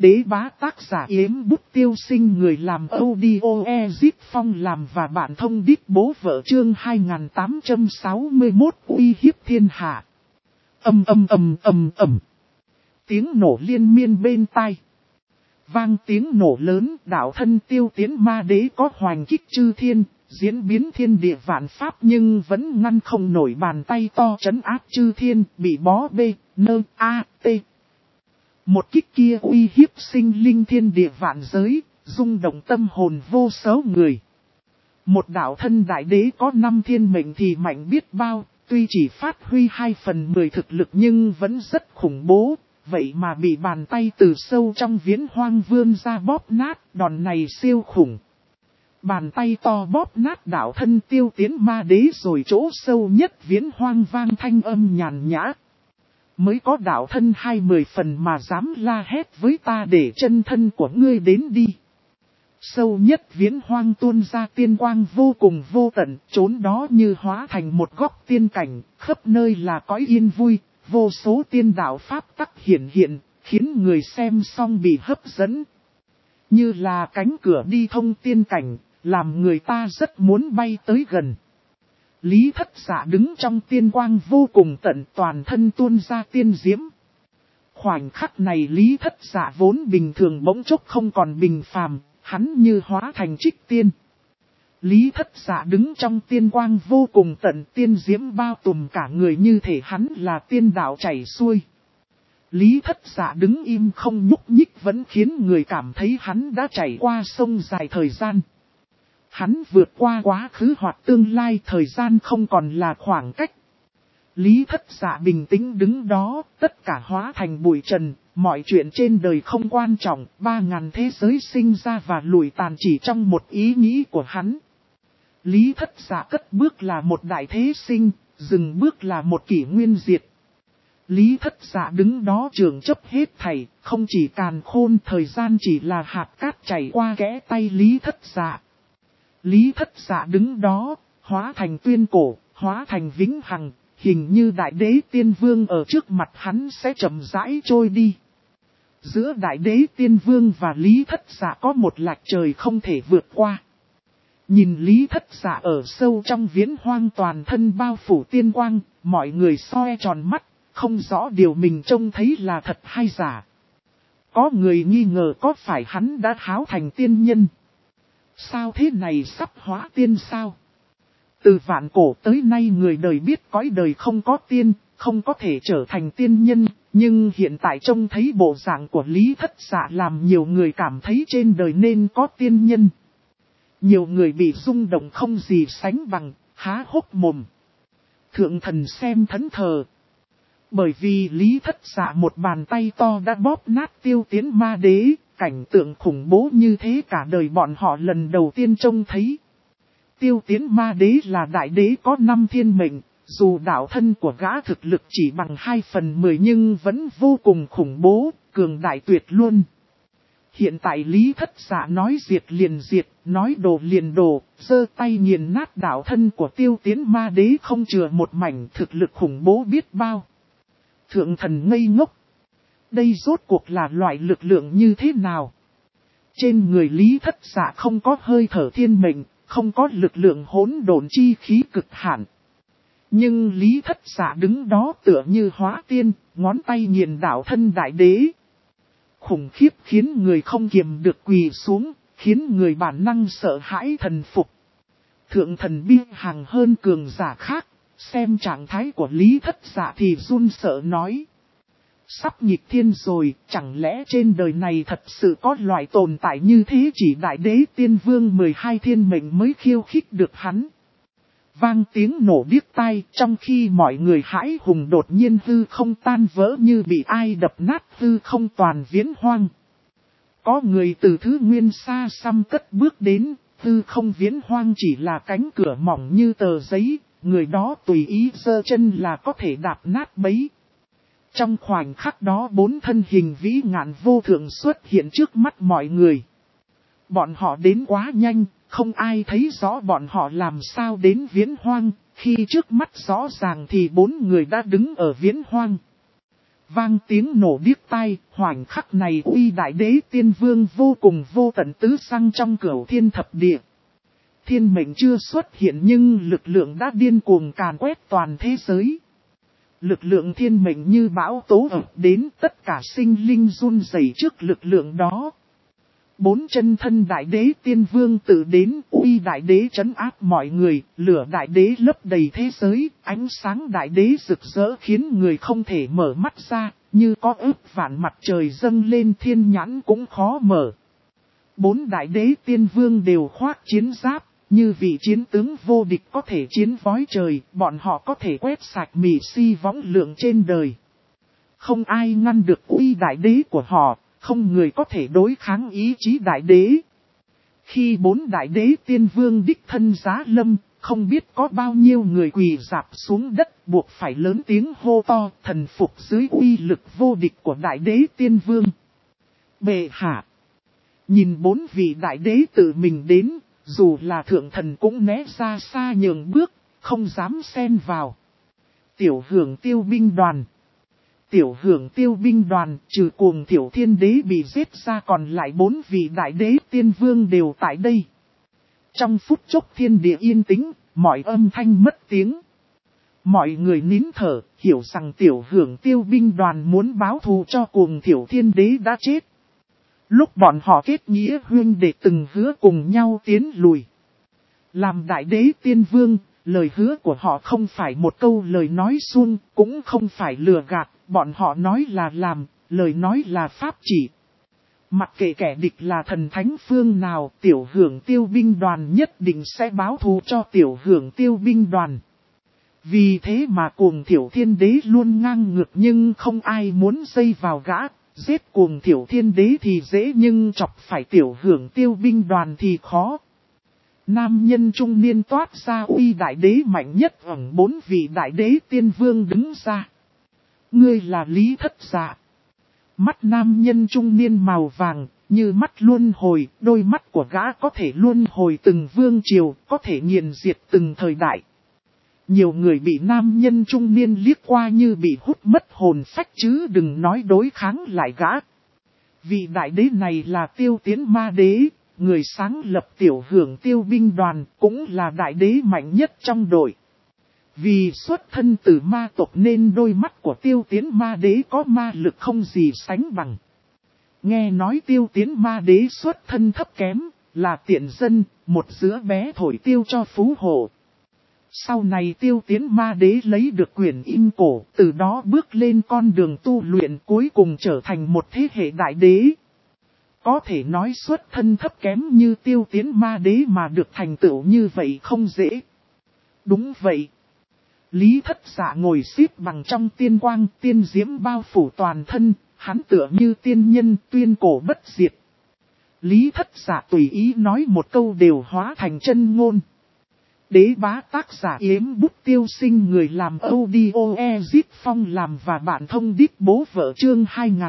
Đế bá tác giả Yếm Bút Tiêu Sinh, người làm audio Ezip Phong làm và bạn thông đít bố vợ chương 2861 uy hiếp thiên hạ. Tiếng nổ liên miên bên tai. Vang tiếng nổ lớn, đạo thân Tiêu Tiến Ma Đế có hoành kích chư thiên, diễn biến thiên địa vạn pháp nhưng vẫn ngăn không nổi bàn tay to trấn áp chư thiên, bị bó bê, nơ, a, t. Một kích kia uy hiếp sinh linh thiên địa vạn giới, rung động tâm hồn vô số người. Một đạo thân đại đế có 5 thiên mệnh thì mạnh biết bao, tuy chỉ phát huy 2/10 thực lực nhưng vẫn rất khủng bố, vậy mà bị bàn tay từ sâu trong viễn hoang vươn ra bóp nát, đòn này siêu khủng. Bàn tay to bóp nát đạo thân Tiêu Tiến Ma Đế rồi chỗ sâu nhất viễn hoang vang thanh âm nhàn nhã. Mới có đạo thân 20 phần mà dám la hét với ta để chân thân của ngươi đến đi. Sâu nhất viễn hoang tuôn ra tiên quang vô cùng vô tận, trốn đó như hóa thành một góc tiên cảnh, khắp nơi là cõi yên vui, vô số tiên đạo pháp tắc hiện hiện, khiến người xem xong bị hấp dẫn. Như là cánh cửa đi thông tiên cảnh, làm người ta rất muốn bay tới gần. Lý Thất Dạ đứng trong tiên quang vô cùng tận, toàn thân tuôn ra tiên diễm. Khoảnh khắc này Lý Thất Dạ vốn bình thường bỗng chốc không còn bình phàm, hắn như hóa thành trích tiên. Lý Thất Dạ đứng trong tiên quang vô cùng tận, tiên diễm bao trùm cả người như thể hắn là tiên đạo chảy xuôi. Lý Thất Dạ đứng im không nhúc nhích vẫn khiến người cảm thấy hắn đã chảy qua sông dài thời gian. Hắn vượt qua quá khứ hoặc tương lai, thời gian không còn là khoảng cách. Lý Thất Dạ bình tĩnh đứng đó, tất cả hóa thành bụi trần, mọi chuyện trên đời không quan trọng, 3000 thế giới sinh ra và lùi tàn chỉ trong một ý nghĩ của hắn. Lý Thất Dạ cất bước là một đại thế sinh, dừng bước là một kỷ nguyên diệt. Lý Thất Dạ đứng đó trường chấp hết thảy, không chỉ càn khôn, thời gian chỉ là hạt cát chảy qua kẽ tay Lý Thất Dạ. Lý Thất Dạ đứng đó, hóa thành tuyên cổ, hóa thành vĩnh hằng, hình như đại đế tiên vương ở trước mặt hắn sẽ chậm rãi trôi đi. Giữa đại đế tiên vương và Lý Thất Dạ có một lạch trời không thể vượt qua. Nhìn Lý Thất Dạ ở sâu trong viễn hoang toàn thân bao phủ tiên quang, mọi người soi tròn mắt, không rõ điều mình trông thấy là thật hay giả. Có người nghi ngờ có phải hắn đã háo thành tiên nhân. Sao thế này, sắp hóa tiên sao? Từ vạn cổ tới nay người đời biết cõi đời không có tiên, không có thể trở thành tiên nhân, nhưng hiện tại trông thấy bộ dạng của Lý Thất Dạ làm nhiều người cảm thấy trên đời nên có tiên nhân. Nhiều người bị rung động không gì sánh bằng, há hốc mồm. Thượng thần xem thẫn thờ. Bởi vì Lý Thất Dạ một bàn tay to đã bóp nát Tiêu Tiến Ma Đế, cảnh tượng khủng bố như thế cả đời bọn họ lần đầu tiên trông thấy. Tiêu Tiến Ma Đế là đại đế có 5 thiên mệnh, dù đạo thân của gã thực lực chỉ bằng 2/10 nhưng vẫn vô cùng khủng bố, cường đại tuyệt luôn. Hiện tại Lý Thất Dạ nói diệt liền diệt, nói đổ liền đổ, giơ tay nghiền nát đạo thân của Tiêu Tiến Ma Đế không chừa một mảnh, thực lực khủng bố biết bao. Thượng thần ngây ngốc. Đây rốt cuộc là loại lực lượng như thế nào? Trên người Lý Thất Dạ không có hơi thở thiên mệnh, không có lực lượng hỗn độn chi khí cực hạn. Nhưng Lý Thất Dạ đứng đó tựa như hóa tiên, ngón tay nghiền đạo thân đại đế. Khủng khiếp khiến người không kiềm được quỳ xuống, khiến người bản năng sợ hãi thần phục. Thượng thần bi hàng hơn cường giả khác, xem trạng thái của Lý Thất Dạ thì run sợ nói. Sắp nghịch thiên rồi, chẳng lẽ trên đời này thật sự có loại tồn tại như thế, chỉ đại đế tiên vương 12 thiên mệnh mới khiêu khích được hắn. Vang tiếng nổ điếc tai, trong khi mọi người hãi hùng đột nhiên hư không tan vỡ như bị ai đập nát hư không toàn viễn hoang. Có người từ thứ nguyên xa xăm cất bước đến, hư không viễn hoang chỉ là cánh cửa mỏng như tờ giấy, người đó tùy ý giơ chân là có thể đạp nát bấy. Trong khoảnh khắc đó 4 thân hình vĩ ngạn vô thượng xuất hiện trước mắt mọi người. Bọn họ đến quá nhanh, không ai thấy rõ bọn họ làm sao đến viễn hoang, khi trước mắt rõ ràng thì 4 người đã đứng ở viễn hoang. Vang tiếng nổ điếc tai, khoảnh khắc này uy đại đế tiên vương vô cùng vô tận tứ xăng trong cửu thiên thập địa. Thiên mệnh chưa xuất hiện nhưng lực lượng đã điên cuồng càn quét toàn thế giới. Lực lượng thiên mệnh như bão tố ập đến, tất cả sinh linh run rẩy trước lực lượng đó. Bốn chân thân đại đế tiên vương tự đến, uy đại đế trấn áp mọi người, lửa đại đế lấp đầy thế giới, ánh sáng đại đế rực rỡ khiến người không thể mở mắt ra, như có ước vạn mặt trời dâng lên thiên nhãn cũng khó mở. Bốn đại đế tiên vương đều khoác chiến giáp, như vị chiến tướng vô địch có thể chiến vói trời, bọn họ có thể quét sạch mì si võng lượng trên đời. Không ai ngăn được uy đại đế của họ. Không người có thể đối kháng ý chí đại đế. Khi bốn đại đế tiên vương đích thân giá lâm, không biết có bao nhiêu người quỳ rạp xuống đất buộc phải lớn tiếng hô to thần phục dưới uy lực vô địch của đại đế tiên vương. Bệ hạ! Nhìn bốn vị đại đế tự mình đến, dù là thượng thần cũng né ra xa nhường bước, không dám xen vào. Tiểu hưởng tiêu binh đoàn. Tiểu hưởng tiêu binh đoàn, trừ cuồng tiểu thiên đế bị giết ra còn lại bốn vị đại đế tiên vương đều tại đây. Trong phút chốc thiên địa yên tĩnh, mọi âm thanh mất tiếng. Mọi người nín thở, hiểu rằng tiểu hưởng tiêu binh đoàn muốn báo thù cho cuồng tiểu thiên đế đã chết. Lúc bọn họ kết nghĩa huynh để từng hứa cùng nhau tiến lùi. Làm đại đế tiên vương, lời hứa của họ không phải một câu lời nói suông, cũng không phải lừa gạt. Bọn họ nói là làm, lời nói là pháp chỉ. Mặc kệ kẻ địch là thần thánh phương nào, tiểu hưởng tiêu binh đoàn nhất định sẽ báo thù cho tiểu hưởng tiêu binh đoàn. Vì thế mà cuồng thiểu thiên đế luôn ngang ngược nhưng không ai muốn dây vào gã. Giết cuồng thiểu thiên đế thì dễ nhưng chọc phải tiểu hưởng tiêu binh đoàn thì khó. Nam nhân trung niên toát ra uy đại đế mạnh nhất ẩn bốn vị đại đế tiên vương đứng ra. Ngươi là Lý Thất Dạ. Mắt nam nhân trung niên màu vàng, như mắt luân hồi, đôi mắt của gã có thể luân hồi từng vương triều, có thể nghiền diệt từng thời đại. Nhiều người bị nam nhân trung niên liếc qua như bị hút mất hồn phách chứ đừng nói đối kháng lại gã. Vị đại đế này là Tiêu Tiến Ma Đế, người sáng lập tiểu hưởng tiêu binh đoàn, cũng là đại đế mạnh nhất trong đội. Vì xuất thân từ ma tộc nên đôi mắt của Tiêu Tiến Ma Đế có ma lực không gì sánh bằng. Nghe nói Tiêu Tiến Ma Đế xuất thân thấp kém, là tiện dân, một đứa bé thổi tiêu cho phú hộ. Sau này Tiêu Tiến Ma Đế lấy được quyền in cổ, từ đó bước lên con đường tu luyện cuối cùng trở thành một thế hệ đại đế. Có thể nói xuất thân thấp kém như Tiêu Tiến Ma Đế mà được thành tựu như vậy không dễ. Đúng vậy. Lý Thất Dạ ngồi xếp bằng trong tiên quang, tiên diễm bao phủ toàn thân, hắn tựa như tiên nhân tuyên cổ bất diệt. Lý Thất Dạ tùy ý nói một câu đều hóa thành chân ngôn. Đế bá tác giả Yếm Bút Tiêu Sinh người làm audio Ezit Phong làm và bạn thông đít bố vợ chương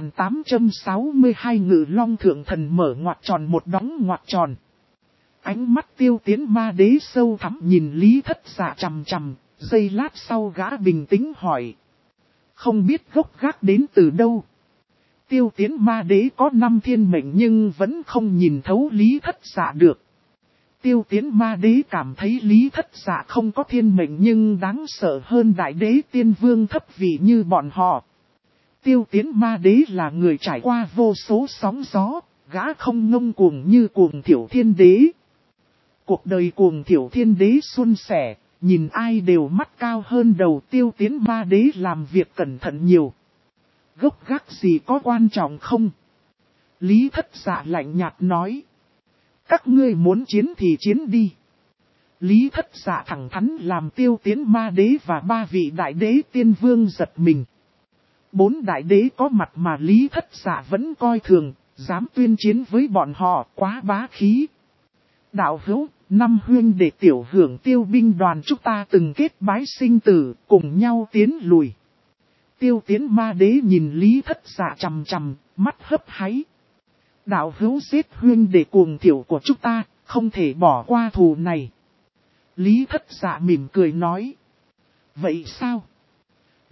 2862 Ngự Long Thượng Thần mở ngoặc tròn một đóng ngoặc tròn. Ánh mắt Tiêu Tiến Ma Đế sâu thẳm nhìn Lý Thất Dạ chằm chằm, giây lát sau gã bình tĩnh hỏi. Không biết gốc gác đến từ đâu. Tiêu Tiến Ma Đế có 5 thiên mệnh nhưng vẫn không nhìn thấu Lý Thất Dạ được. Tiêu Tiến Ma Đế cảm thấy Lý Thất Dạ không có thiên mệnh nhưng đáng sợ hơn đại đế tiên vương thấp vị như bọn họ. Tiêu Tiến Ma Đế là người trải qua vô số sóng gió, gã không ngông cuồng như cuồng thiểu thiên đế. Cuộc đời cuồng thiểu thiên đế suôn sẻ, nhìn ai đều mắt cao hơn đầu. Tiêu Tiến Ma Đế làm việc cẩn thận nhiều. Gốc gác gì có quan trọng không? Lý Thất Dạ lạnh nhạt nói. Các ngươi muốn chiến thì chiến đi. Lý Thất Dạ thẳng thắn làm Tiêu Tiến Ma Đế và 3 vị đại đế tiên vương giật mình. 4 đại đế có mặt mà Lý Thất Dạ vẫn coi thường, dám tuyên chiến với bọn họ quá bá khí. Đạo hữu, 5 huynh đệ tiểu hưởng tiêu binh đoàn chúng ta từng kết bái sinh tử, cùng nhau tiến lùi. Tiêu Tiến Ma Đế nhìn Lý Thất Dạ chằm chằm, mắt hấp háy. Đạo hữu giết huynh đệ cuồng thiểu của chúng ta, không thể bỏ qua thù này. Lý Thất Dạ mỉm cười nói. Vậy sao?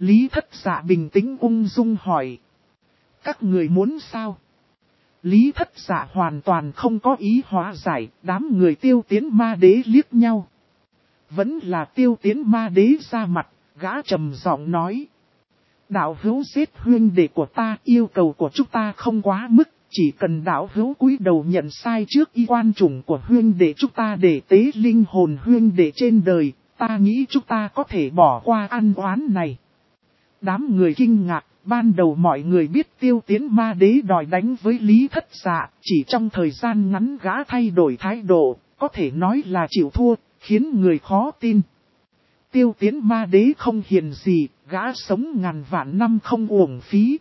Lý Thất Dạ bình tĩnh ung dung hỏi. Các người muốn sao? Lý Thất Dạ hoàn toàn không có ý hóa giải, đám người Tiêu Tiến Ma Đế liếc nhau. Vẫn là Tiêu Tiến Ma Đế ra mặt, gã trầm giọng nói. Đạo hữu giết huynh đệ của ta, yêu cầu của chúng ta không quá mức, chỉ cần đạo hữu cúi đầu nhận sai trước y quan chủng của huynh đệ chúng ta để tế linh hồn huynh đệ trên đời, ta nghĩ chúng ta có thể bỏ qua ăn oán này. Đám người kinh ngạc, ban đầu mọi người biết Tiêu Tiến Ma Đế đòi đánh với Lý Thất Dạ, chỉ trong thời gian ngắn gã thay đổi thái độ, có thể nói là chịu thua, khiến người khó tin. Tiêu Tiến Ma Đế không hiền gì, gã sống ngàn vạn năm không uổng phí.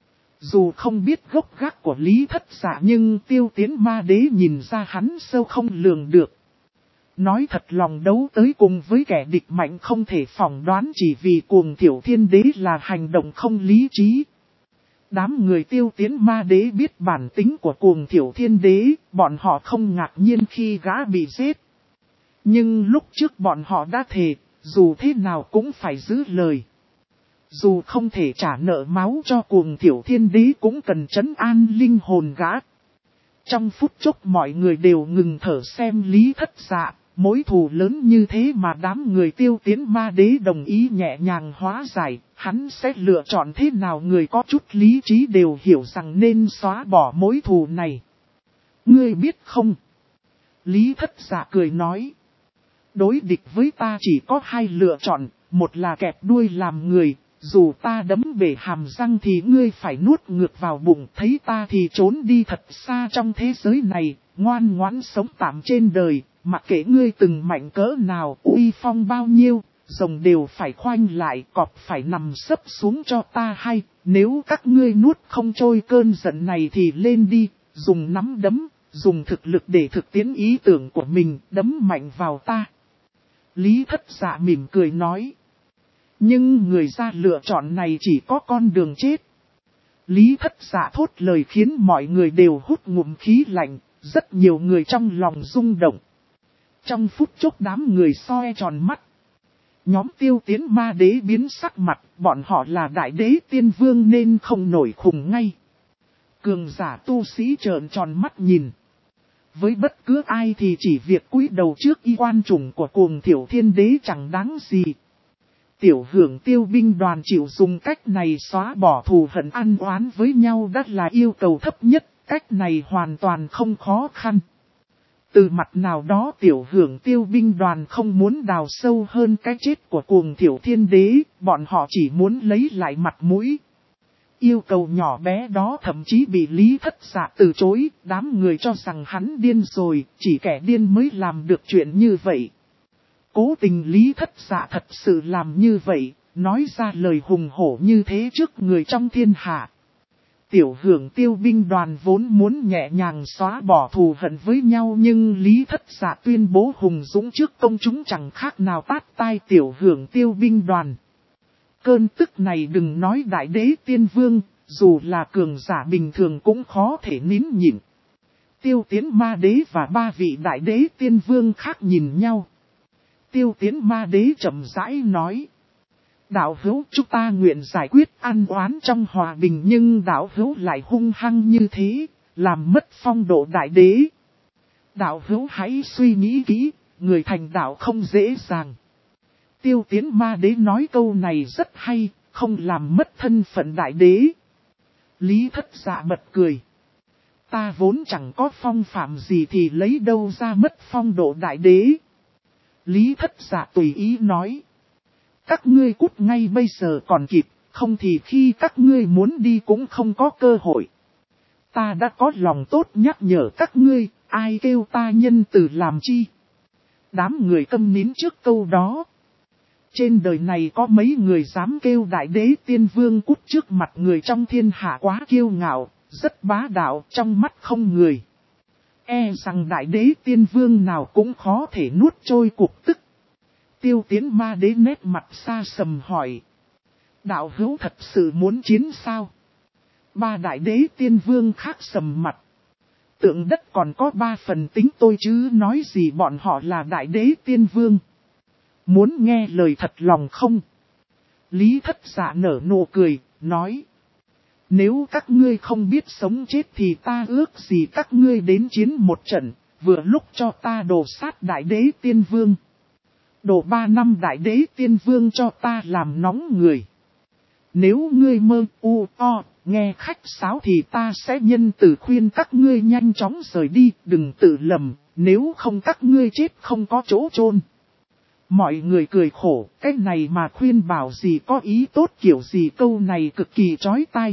Dù không biết gốc gác của Lý Thất Dạ nhưng Tiêu Tiến Ma Đế nhìn ra hắn sâu không lường được. Nói thật lòng đấu tới cùng với kẻ địch mạnh không thể phỏng đoán chỉ vì Cuồng Thiểu Thiên Đế là hành động không lý trí. Đám người Tiêu Tiến Ma Đế biết bản tính của Cuồng Thiểu Thiên Đế, bọn họ không ngạc nhiên khi gã bị giết. Nhưng lúc trước bọn họ đã thề, dù thế nào cũng phải giữ lời. Dù không thể trả nợ máu cho Cuồng Thiểu Thiên Đế cũng cần trấn an linh hồn gã. Trong phút chốc mọi người đều ngừng thở xem Lý Thất Dạ, mối thù lớn như thế mà đám người Tiêu Tiến Ma Đế đồng ý nhẹ nhàng hóa giải, hắn sẽ lựa chọn thế nào người có chút lý trí đều hiểu rằng nên xóa bỏ mối thù này. Ngươi biết không? Lý Thất Dạ cười nói. Đối địch với ta chỉ có hai lựa chọn, một là kẹp đuôi làm người, dù ta đấm bể hàm răng thì ngươi phải nuốt ngược vào bụng, thấy ta thì trốn đi thật xa trong thế giới này, ngoan ngoãn sống tạm trên đời, mặc kệ ngươi từng mạnh cỡ nào, uy phong bao nhiêu, rồng đều phải khoanh lại, cọp phải nằm sấp xuống cho ta hay, nếu các ngươi nuốt không trôi cơn giận này thì lên đi, dùng nắm đấm, dùng thực lực để thực tiễn ý tưởng của mình, đấm mạnh vào ta. Lý Thất Dạ mỉm cười nói. Nhưng người ra lựa chọn này chỉ có con đường chết. Lý Thất Dạ thốt lời khiến mọi người đều hút ngụm khí lạnh, rất nhiều người trong lòng rung động. Trong phút chốc đám người soi tròn mắt. Nhóm Tiêu Tiến Ma Đế biến sắc mặt, bọn họ là đại đế tiên vương nên không nổi khùng ngay. Cường giả tu sĩ trợn tròn mắt nhìn. Với bất cứ ai thì chỉ việc cúi đầu trước y quan chủng của Cuồng Thiểu Thiên Đế chẳng đáng gì. Tiểu hưởng Tiêu binh đoàn chịu dùng cách này xóa bỏ thù hận ăn oán với nhau đã là yêu cầu thấp nhất, cách này hoàn toàn không khó khăn. Từ mặt nào đó tiểu hưởng Tiêu binh đoàn không muốn đào sâu hơn cái chết của Cuồng Thiểu Thiên Đế, bọn họ chỉ muốn lấy lại mặt mũi. Yêu cầu nhỏ bé đó thậm chí bị Lý Thất Dạ từ chối, đám người cho rằng hắn điên rồi, chỉ kẻ điên mới làm được chuyện như vậy. Cố tình Lý Thất Dạ thật sự làm như vậy, nói ra lời hùng hổ như thế trước người trong thiên hạ. Tiểu hưởng Tiêu binh đoàn vốn muốn nhẹ nhàng xóa bỏ thù hận với nhau nhưng Lý Thất Dạ tuyên bố hùng dũng trước công chúng chẳng khác nào tát tai tiểu hưởng Tiêu binh đoàn. Cơn tức này đừng nói đại đế tiên vương, dù là cường giả bình thường cũng khó thể nín nhịn. Tiêu Tiến Ma Đế và ba vị đại đế tiên vương khác nhìn nhau. Tiêu Tiến Ma Đế chậm rãi nói. Đạo hữu chúng ta nguyện giải quyết ăn oán trong hòa bình nhưng đạo hữu lại hung hăng như thế, làm mất phong độ đại đế. Đạo hữu hãy suy nghĩ kỹ, người thành đạo không dễ dàng. Tiêu Tiến Ma Đế nói câu này rất hay, không làm mất thân phận đại đế. Lý Thất Dạ bật cười. Ta vốn chẳng có phong phạm gì thì lấy đâu ra mất phong độ đại đế. Lý Thất Dạ tùy ý nói. Các ngươi cút ngay bây giờ còn kịp, không thì khi các ngươi muốn đi cũng không có cơ hội. Ta đã có lòng tốt nhắc nhở các ngươi, ai kêu ta nhân từ làm chi. Đám người câm nín trước câu đó. Trên đời này có mấy người dám kêu đại đế tiên vương cút trước mặt người trong thiên hạ quá kiêu ngạo, rất bá đạo trong mắt không người. E rằng đại đế tiên vương nào cũng khó thể nuốt trôi cuộc tức. Tiêu Tiến Ma Đế nét mặt xa sầm hỏi. Đạo hữu thật sự muốn chiến sao? Ba đại đế tiên vương khác sầm mặt. Tượng đất còn có 3 phần tính tôi chứ nói gì bọn họ là đại đế tiên vương. Muốn nghe lời thật lòng không? Lý Thất Dạ nở nụ cười, nói. Nếu các ngươi không biết sống chết thì ta ước gì các ngươi đến chiến một trận, vừa lúc cho ta đổ sát Đại Đế Tiên Vương. Đổ 3 năm Đại Đế Tiên Vương cho ta làm nóng người. Nếu ngươi mơ nghe khách sáo thì ta sẽ nhân từ khuyên các ngươi nhanh chóng rời đi, đừng tự lầm, nếu không các ngươi chết không có chỗ chôn. Mọi người cười khổ, cái này mà khuyên bảo gì có ý tốt kiểu gì, câu này cực kỳ chói tai.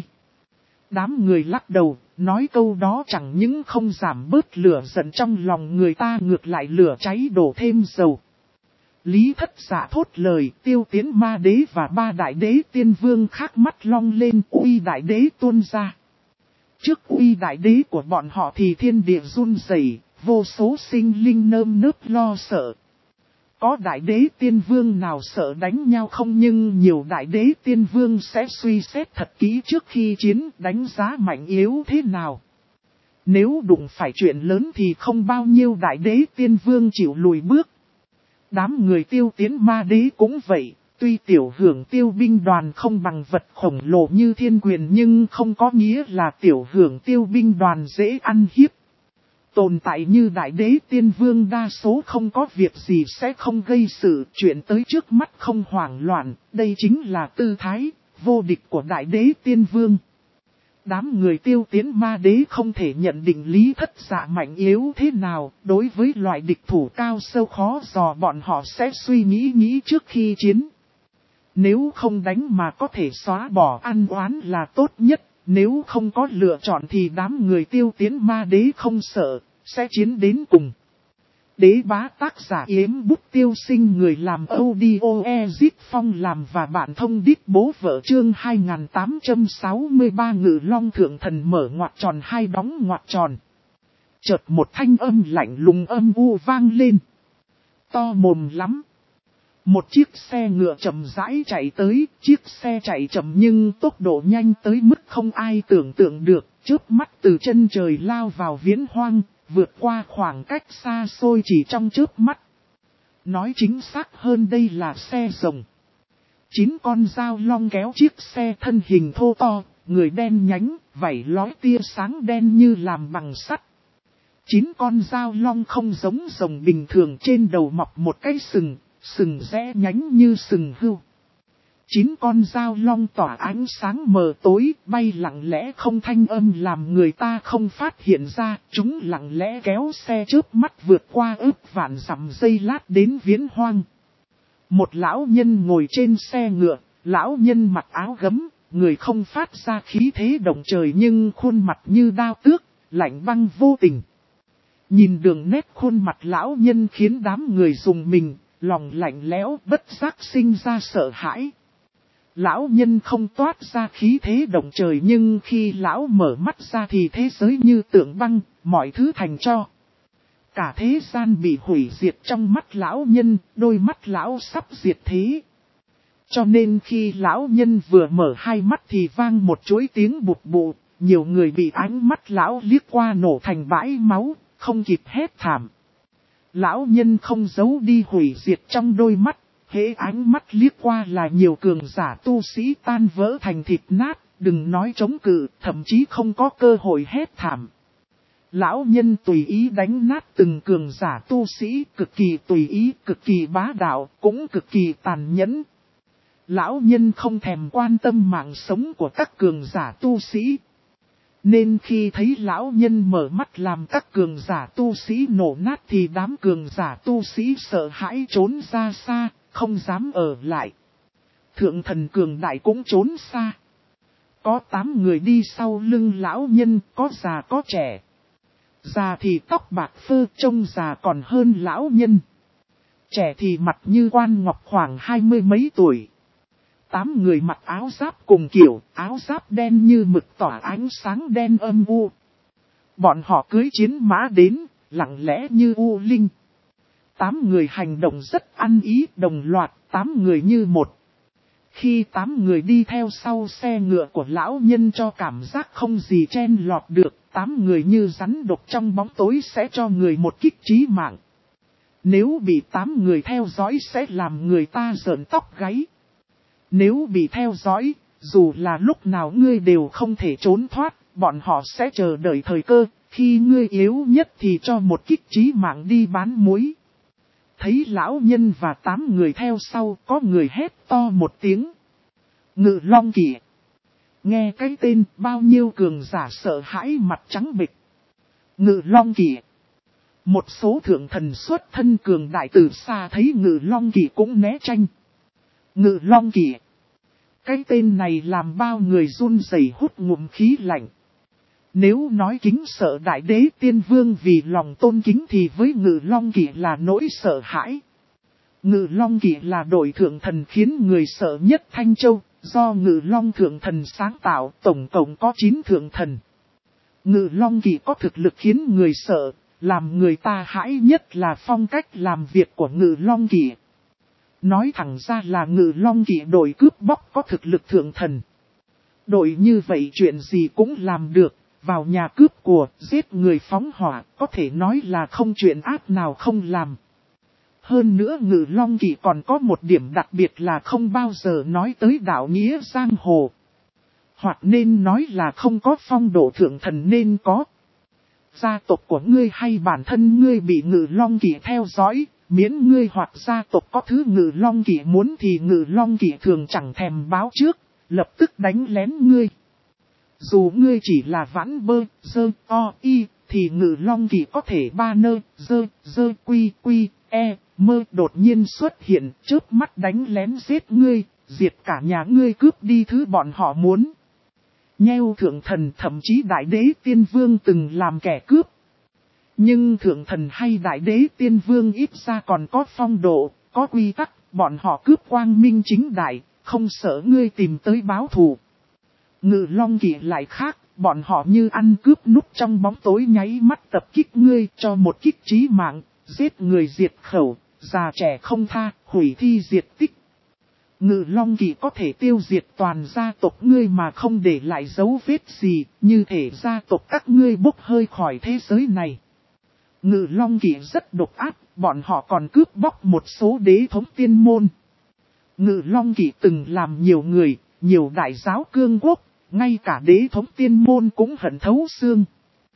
Đám người lắc đầu, nói câu đó chẳng những không giảm bớt lửa giận trong lòng người ta, ngược lại lửa cháy đổ thêm dầu. Lý Thất Dạ thốt lời, Tiêu Tiến Ma Đế và 3 Đại Đế Tiên Vương khác mắt long lên, uy Đại Đế tuôn ra. Trước uy Đại Đế của bọn họ thì thiên địa run rẩy, vô số sinh linh nơm nớp lo sợ. Có Đại Đế Tiên Vương nào sợ đánh nhau không, nhưng nhiều Đại Đế Tiên Vương sẽ suy xét thật kỹ trước khi chiến, đánh giá mạnh yếu thế nào. Nếu đụng phải chuyện lớn thì không bao nhiêu Đại Đế Tiên Vương chịu lùi bước. Đám người Tiêu Tiến Ma Đế cũng vậy, tuy tiểu hưởng tiêu binh đoàn không bằng vật khổng lồ như Thiên Quyền nhưng không có nghĩa là tiểu hưởng tiêu binh đoàn dễ ăn hiếp. Tồn tại như Đại Đế Tiên Vương đa số không có việc gì sẽ không gây sự, chuyện tới trước mắt không hoảng loạn, đây chính là tư thái vô địch của Đại Đế Tiên Vương. Đám người Tiêu Tiến Ma Đế không thể nhận định Lý Thất Dạ mạnh yếu thế nào, đối với loại địch thủ cao sâu khó dò bọn họ sẽ suy nghĩ trước khi chiến. Nếu không đánh mà có thể xóa bỏ ăn oán là tốt nhất, nếu không có lựa chọn thì đám người Tiêu Tiến Ma Đế không sợ, sẽ chiến đến cùng. Đế bá tác giả Yếm Bút Tiêu Sinh, người làm audio Ezit Phong làm và bạn thông đít bố vợ, chương 2863 Ngự Long Thượng Thần mở ngoặc tròn hai đóng ngoặc tròn. Chợt một thanh âm lạnh lùng âm u vang lên. To mồm lắm. Một chiếc xe ngựa chậm rãi chạy tới, chiếc xe chạy chậm nhưng tốc độ nhanh tới mức không ai tưởng tượng được, chớp mắt từ chân trời lao vào viễn hoang, vượt qua khoảng cách xa xôi chỉ trong chớp mắt. Nói chính xác hơn đây là xe rồng. 9 con dao long kéo chiếc xe, thân hình thô to, người đen nhánh, vảy lói tia sáng đen như làm bằng sắt. 9 con dao long không giống rồng bình thường, trên đầu mọc một cái sừng rẽ nhánh như sừng hươu. 9 con dao long tỏa ánh sáng mờ tối, bay lặng lẽ không thanh âm làm người ta không phát hiện ra, chúng lặng lẽ kéo xe chớp mắt vượt qua ước vạn dặm giây lát đến viễn hoang. Một lão nhân ngồi trên xe ngựa, lão nhân mặc áo gấm, người không phát ra khí thế động trời nhưng khuôn mặt như đao tước, lạnh băng vô tình. Nhìn đường nét khuôn mặt lão nhân khiến đám người rùng mình, lòng lạnh lẽo bất giác sinh ra sợ hãi. Lão nhân không toát ra khí thế động trời nhưng khi lão mở mắt ra thì thế giới như tượng băng, mọi thứ thành tro. Cả thế gian bị hủy diệt trong mắt lão nhân, đôi mắt lão sắp diệt thế. Cho nên khi lão nhân vừa mở hai mắt thì vang một chuỗi tiếng bụt bụ, nhiều người bị ánh mắt lão liếc qua nổ thành bãi máu, không kịp hét thảm. Lão nhân không giấu đi hủy diệt trong đôi mắt, hễ ánh mắt liếc qua là nhiều cường giả tu sĩ tan vỡ thành thịt nát, đừng nói chống cự, thậm chí không có cơ hội hét thảm. Lão nhân tùy ý đánh nát từng cường giả tu sĩ, cực kỳ tùy ý, cực kỳ bá đạo, cũng cực kỳ tàn nhẫn. Lão nhân không thèm quan tâm mạng sống của các cường giả tu sĩ. Nên khi thấy lão nhân mở mắt làm các cường giả tu sĩ nổ nát thì đám cường giả tu sĩ sợ hãi trốn ra xa, không dám ở lại. Thượng thần cường đại cũng trốn xa. Có 8 người đi sau lưng lão nhân, có già có trẻ. Già thì tóc bạc phơ, trông già còn hơn lão nhân. Trẻ thì mặt như quan ngọc, khoảng 20 mấy tuổi. 8 người mặc áo giáp cùng kiểu, áo giáp đen như mực tỏa ánh sáng đen âm u. Bọn họ cưỡi chiến mã đến, lặng lẽ như u linh. 8 người hành động rất ăn ý, đồng loạt, 8 người như một. Khi 8 người đi theo sau xe ngựa của lão nhân cho cảm giác không gì chen lọt được, 8 người như rắn độc trong bóng tối sẽ cho người một kích chí mạng. Nếu bị 8 người theo dõi sẽ làm người ta rợn tóc gáy. Nếu bị theo dõi, dù là lúc nào ngươi đều không thể trốn thoát, bọn họ sẽ chờ đợi thời cơ, khi ngươi yếu nhất thì cho một kích chí mạng đi bán muối. Thấy lão nhân và 8 người theo sau, có người hét to một tiếng. Ngự Long Kỵ. Nghe cái tên, bao nhiêu cường giả sợ hãi mặt trắng bệch. Ngự Long Kỵ. Một số thượng thần xuất thân cường đại từ xa thấy Ngự Long Kỵ cũng né tranh. Ngự Long Kỵ. Cái tên này làm bao người run rẩy hút ngụm khí lạnh. Nếu nói kính sợ đại đế tiên vương vì lòng tôn kính thì với Ngự Long Kỵ là nỗi sợ hãi. Ngự Long Kỵ là đội thượng thần khiến người sợ nhất Thanh Châu, do Ngự Long thượng thần sáng tạo, tổng cộng có 9 thượng thần. Ngự Long Kỵ có thực lực khiến người sợ, làm người ta hãi nhất là phong cách làm việc của Ngự Long Kỵ. Nói thẳng ra là Ngự Long Kỵ đội cướp bóc có thực lực thượng thần. Đội như vậy chuyện gì cũng làm được, vào nhà cướp của, giết người phóng hỏa, có thể nói là không chuyện ác nào không làm. Hơn nữa Ngự Long Kỵ còn có một điểm đặc biệt là không bao giờ nói tới đạo nghĩa giang hồ. Hoặc nên nói là không có phong độ thượng thần nên có. Gia tộc của ngươi hay bản thân ngươi bị Ngự Long Kỵ theo dõi, miễn ngươi hoặc gia tộc có thứ Ngự Long Kỵ muốn thì Ngự Long Kỵ thường chẳng thèm báo trước, lập tức đánh lén ngươi. Dù ngươi chỉ là vãn bơ, dơ, o, y, thì Ngự Long Kỵ có thể ba nơ, dơ, quy, mơ đột nhiên xuất hiện, chớp mắt đánh lén giết ngươi, diệt cả nhà ngươi cướp đi thứ bọn họ muốn. Nheo thượng thần thậm chí đại đế tiên vương từng làm kẻ cướp. Nhưng thượng thần hay đại đế tiên vương ít ra còn có phong độ, có quy tắc, bọn họ cướp quang minh chính đại, không sợ ngươi tìm tới báo thù. Ngự Long Kỵ lại khác, bọn họ như ăn cướp núp trong bóng tối nháy mắt tập kích ngươi cho một kích chí mạng, giết người diệt khẩu, già trẻ không tha, hủy thi diệt tích. Ngự Long Kỵ có thể tiêu diệt toàn gia tộc ngươi mà không để lại dấu vết gì, như thể gia tộc các ngươi bốc hơi khỏi thế giới này. Ngự Long Kỵ rất độc ác, bọn họ còn cướp bóc một số đế thống tiên môn. Ngự Long Kỵ từng làm nhiều người, nhiều đại giáo cương quốc, ngay cả đế thống tiên môn cũng hận thấu xương.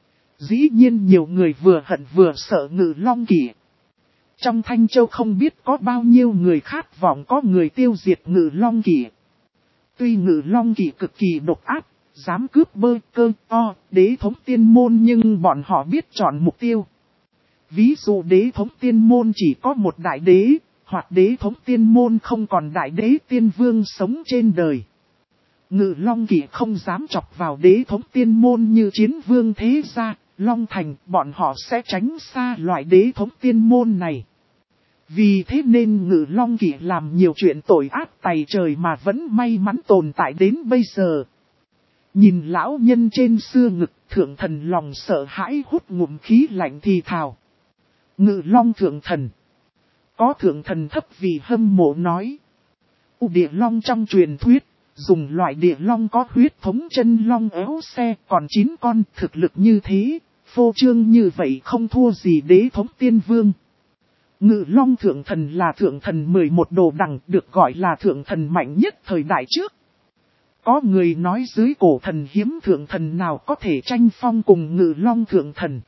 Dĩ nhiên nhiều người vừa hận vừa sợ Ngự Long Kỵ. Trong Thanh Châu không biết có bao nhiêu người khát vọng có người tiêu diệt Ngự Long Kỵ. Tuy Ngự Long Kỵ cực kỳ độc ác, dám cướp bơ cơ o đế thống tiên môn nhưng bọn họ biết chọn mục tiêu. Ví dụ đế thống tiên môn chỉ có một đại đế, hoặc đế thống tiên môn không còn đại đế tiên vương sống trên đời. Ngự Long Kỵ không dám chọc vào đế thống tiên môn như Chiến Vương Thế Gia, Long Thành, bọn họ sẽ tránh xa loại đế thống tiên môn này. Vì thế nên Ngự Long Kỵ làm nhiều chuyện tội ác tày trời mà vẫn may mắn tồn tại đến bây giờ. Nhìn lão nhân trên xưa ngực, thượng thần lòng sợ hãi hút ngụm khí lạnh thì thào. Ngự Long thượng thần. Có thượng thần thấp vì hâm mộ nói. Địa long trong truyền thuyết, dùng loại địa long có huyết thống chân long éo xe, còn 9 con thực lực như thế, phô trương như vậy không thua gì đế thống tiên vương. Ngự Long thượng thần là thượng thần 11 đồ đằng, được gọi là thượng thần mạnh nhất thời đại trước. Có người nói dưới cổ thần hiếm thượng thần nào có thể tranh phong cùng Ngự Long thượng thần.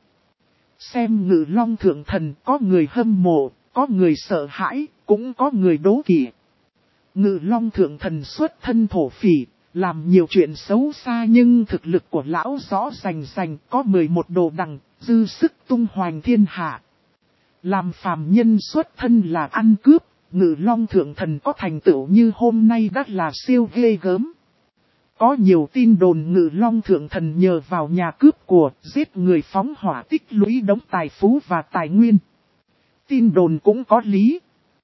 Xem Ngự Long thượng thần, có người hâm mộ, có người sợ hãi, cũng có người đố kỵ. Ngự Long thượng thần xuất thân thổ phỉ, làm nhiều chuyện xấu xa nhưng thực lực của lão rõ rành, có 11 đồ đằng, dư sức tung hoành thiên hạ. Làm phàm nhân xuất thân là ăn cướp, Ngự Long thượng thần có thành tựu như hôm nay đã là siêu ghê gớm. Có nhiều tin đồn Ngự Long thượng thần nhờ vào nhà cướp của, giết người phóng hỏa tích lũy đống tài phú và tài nguyên. Tin đồn cũng có lý.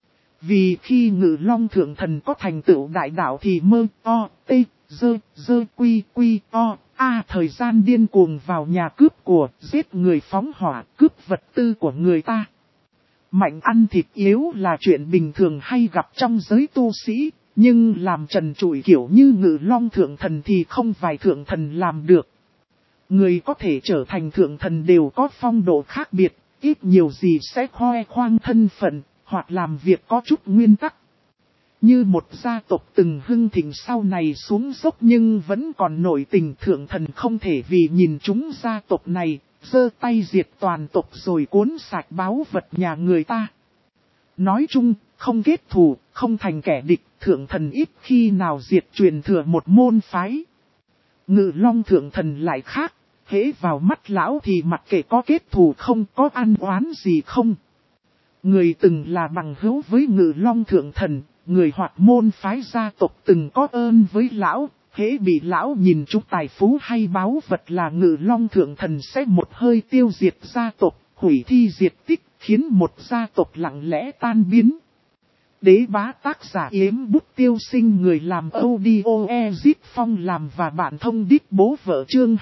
Vì khi Ngự Long thượng thần có thành tựu đại đạo thì mơ, o, tê, dơ, quy, o, a thời gian điên cuồng vào nhà cướp của, giết người phóng hỏa, cướp vật tư của người ta. Mạnh ăn thịt yếu là chuyện bình thường hay gặp trong giới tu sĩ, nhưng làm trần trụi kiểu như Ngự Long thượng thần thì không vài thượng thần làm được. Người có thể trở thành thượng thần đều có phong độ khác biệt, ít nhiều gì sẽ khoe khoang thân phận, hoặc làm việc có chút nguyên tắc. Như một gia tộc từng hưng thịnh sau này xuống dốc nhưng vẫn còn nổi tình thượng thần không thể vì nhìn chúng gia tộc này, giơ tay diệt toàn tộc rồi cuốn sạch báu vật nhà người ta. Nói chung, không kết thù, không thành kẻ địch, thượng thần ít khi nào diệt truyền thừa một môn phái. Ngự Long thượng thần lại khác, hễ vào mắt lão thì mặc kệ có kết thù không, có ăn oán gì không. Người từng là bằng hữu với Ngự Long thượng thần, người hoặc môn phái gia tộc từng có ơn với lão, hễ bị lão nhìn trúng tài phú hay báu vật là Ngự Long thượng thần sẽ một hơi tiêu diệt gia tộc, hủy thi diệt tích, khiến một gia tộc lặng lẽ tan biến. Đế bá tác giả Yếm Bút Tiêu Sinh, người làm audio Ezip Phong làm và bạn thông đích bố vợ chương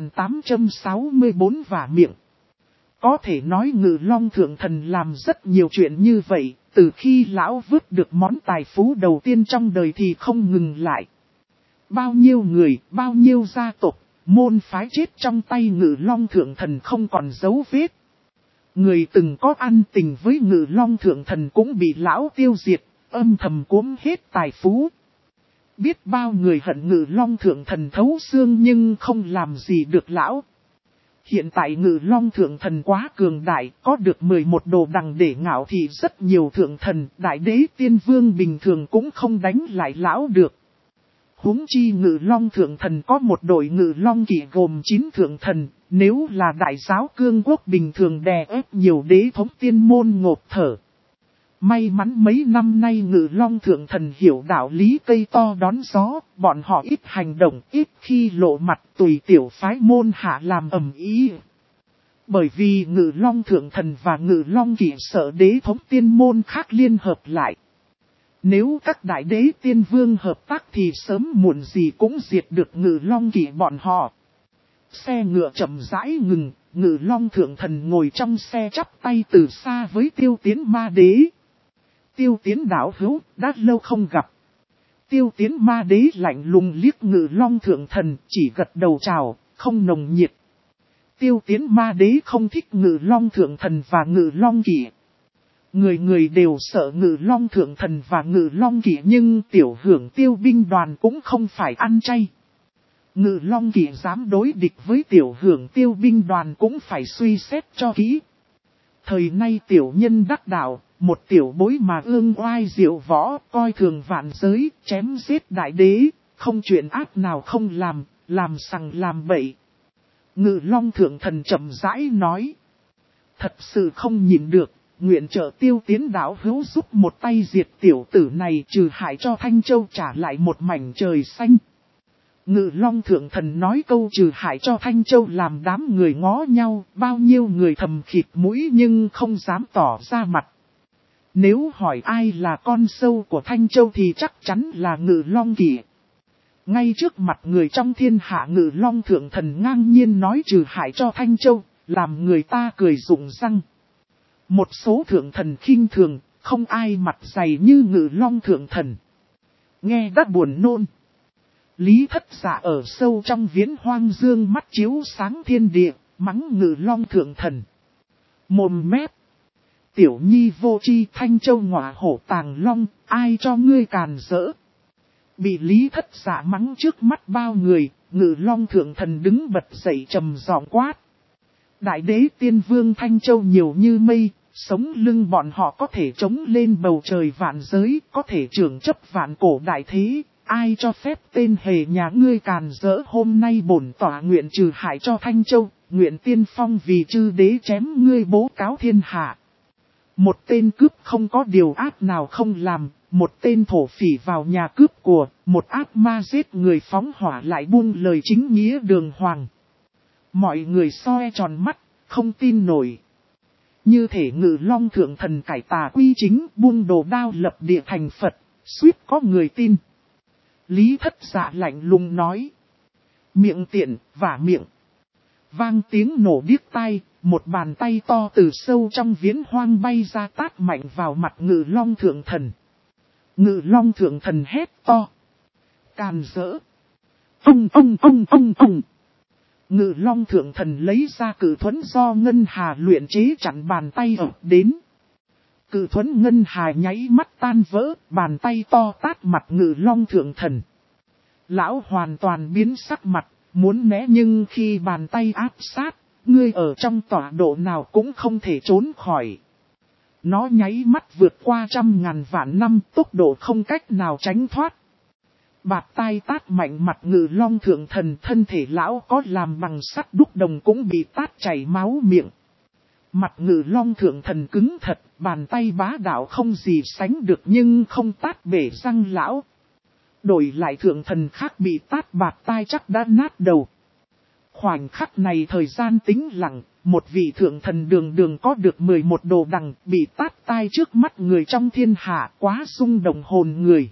2864 và miệng. Có thể nói Ngự Long thượng thần làm rất nhiều chuyện như vậy, từ khi lão vứt được món tài phú đầu tiên trong đời thì không ngừng lại. Bao nhiêu người, bao nhiêu gia tộc, môn phái chết trong tay Ngự Long thượng thần không còn dấu vết. Người từng có ăn tình với Ngự Long thượng thần cũng bị lão tiêu diệt, âm thầm cuốn hết tài phú. Biết bao người hận Ngự Long thượng thần thấu xương nhưng không làm gì được lão. Hiện tại Ngự Long thượng thần quá cường đại, có được 11 đồ đằng để ngạo thì rất nhiều thượng thần, đại đế tiên vương bình thường cũng không đánh lại lão được. Huống chi Ngự Long thượng thần có một đội Ngự Long kỵ gồm 9 thượng thần, nếu là đại giáo cương quốc bình thường đè ép nhiều đế thống tiên môn ngộp thở. May mắn mấy năm nay Ngự Long thượng thần hiểu đạo lý cây to đón gió, bọn họ ít hành động, ít khi lộ mặt, tùy tiểu phái môn hạ làm ầm ĩ. Bởi vì Ngự Long thượng thần và Ngự Long kỵ sợ đế thống tiên môn khác liên hợp lại. Nếu các đại đế tiên vương hợp tác thì sớm muộn gì cũng diệt được Ngự Long kỵ bọn họ. Xe ngựa chậm rãi ngừng, Ngự Long thượng thần ngồi trong xe chắp tay từ xa với Tiêu Tiến ma đế. Tiêu Tiến đạo hữu, đã lâu không gặp. Tiêu Tiến ma đế lạnh lùng liếc Ngự Long thượng thần, chỉ gật đầu chào, không nồng nhiệt. Tiêu Tiến ma đế không thích Ngự Long thượng thần và Ngự Long kỵ. Người người đều sợ Ngự Long thượng thần và Ngự Long kỵ nhưng tiểu hưởng tiêu binh đoàn cũng không phải ăn chay. Ngự Long kỵ dám đối địch với tiểu hưởng tiêu binh đoàn cũng phải suy xét cho kỹ. Thời nay tiểu nhân đắc đạo, một tiểu bối mà ương oai diệu võ, coi thường vạn giới, chém giết đại đế, không chuyện ác nào không làm sằng làm bậy. Ngự Long thượng thần chậm rãi nói. Thật sự không nhìn được, nguyện trợ Tiêu Tiến đạo hữu giúp một tay diệt tiểu tử này trừ hại cho Thanh Châu trả lại một mảnh trời xanh. Ngự Long thượng thần nói câu trừ hại cho Thanh Châu làm đám người ngó nhau, bao nhiêu người thầm khịt mũi nhưng không dám tỏ ra mặt. Nếu hỏi ai là con sâu của Thanh Châu thì chắc chắn là Ngự Long kỵ. Ngay trước mặt người trong thiên hạ Ngự Long thượng thần ngang nhiên nói trừ hại cho Thanh Châu, làm người ta cười rụng răng. Một số thượng thần khinh thường, không ai mặt dày như Ngự Long thượng thần. Nghe đã buồn nôn. Lý Thất Dạ ở sâu trong Viễn Hoang Dương mắt chiếu sáng thiên địa, mắng Ngự Long thượng thần. Mồm mép. Tiểu nhi vô tri, Thanh Châu ngọa hổ tàng long, ai cho ngươi càn rỡ. Bị Lý Thất Dạ mắng trước mắt bao người, Ngự Long thượng thần đứng bật dậy trầm giọng quát. Đại đế tiên vương Thanh Châu nhiều như mây, sống lưng bọn họ có thể chống lên bầu trời vạn giới, có thể trưởng chấp vạn cổ đại thế. Ai cho phép tên hề nhà ngươi càn rỡ, hôm nay bổn tỏa nguyện trừ hại cho Thanh Châu, nguyện tiên phong vì chư đế chém ngươi bố cáo thiên hạ. Một tên cướp không có điều ác nào không làm, một tên thổ phỉ vào nhà cướp của, một ác ma giết người phóng hỏa lại buông lời chính nghĩa đường hoàng. Mọi người soi tròn mắt, không tin nổi. Như thể Ngự Long thượng thần cải tà quy chính, buông đồ đao lập địa thành Phật, suýt có người tin. Lý Thất Dạ lạnh lùng nói. Miệng tiện, vả miệng. Vang tiếng nổ điếc tai, một bàn tay to từ sâu trong Viễn Hoang bay ra tát mạnh vào mặt Ngự Long thượng thần. Ngự Long thượng thần hét to. Càn rỡ. Ông. Ngự Long thượng thần lấy ra cử thuẫn do Ngân Hà luyện chế chặn bàn tay ập đến. Cự thuẫn ngân hà nháy mắt tan vỡ, bàn tay to tát mặt Ngự Long Thượng Thần. Lão hoàn toàn biến sắc mặt, muốn né nhưng khi bàn tay áp sát, ngươi ở trong tọa độ nào cũng không thể trốn khỏi. Nó nháy mắt vượt qua 100.000 vạn năm, tốc độ không cách nào tránh thoát. Bạt tai tát mạnh mặt Ngự Long Thượng Thần, thân thể lão có làm bằng sắt đúc đồng cũng bị tát chảy máu miệng. Mặt Ngự Long Thượng Thần cứng thật, bàn tay bá đạo không gì sánh được nhưng không tát bể răng lão. Đổi lại Thượng Thần khác bị tát bạt tai chắc đã nát đầu. Khoảnh khắc này thời gian tĩnh lặng, một vị Thượng Thần đường có được 11 đồ đằng bị tát tai trước mắt người trong thiên hạ, quá rung động hồn người.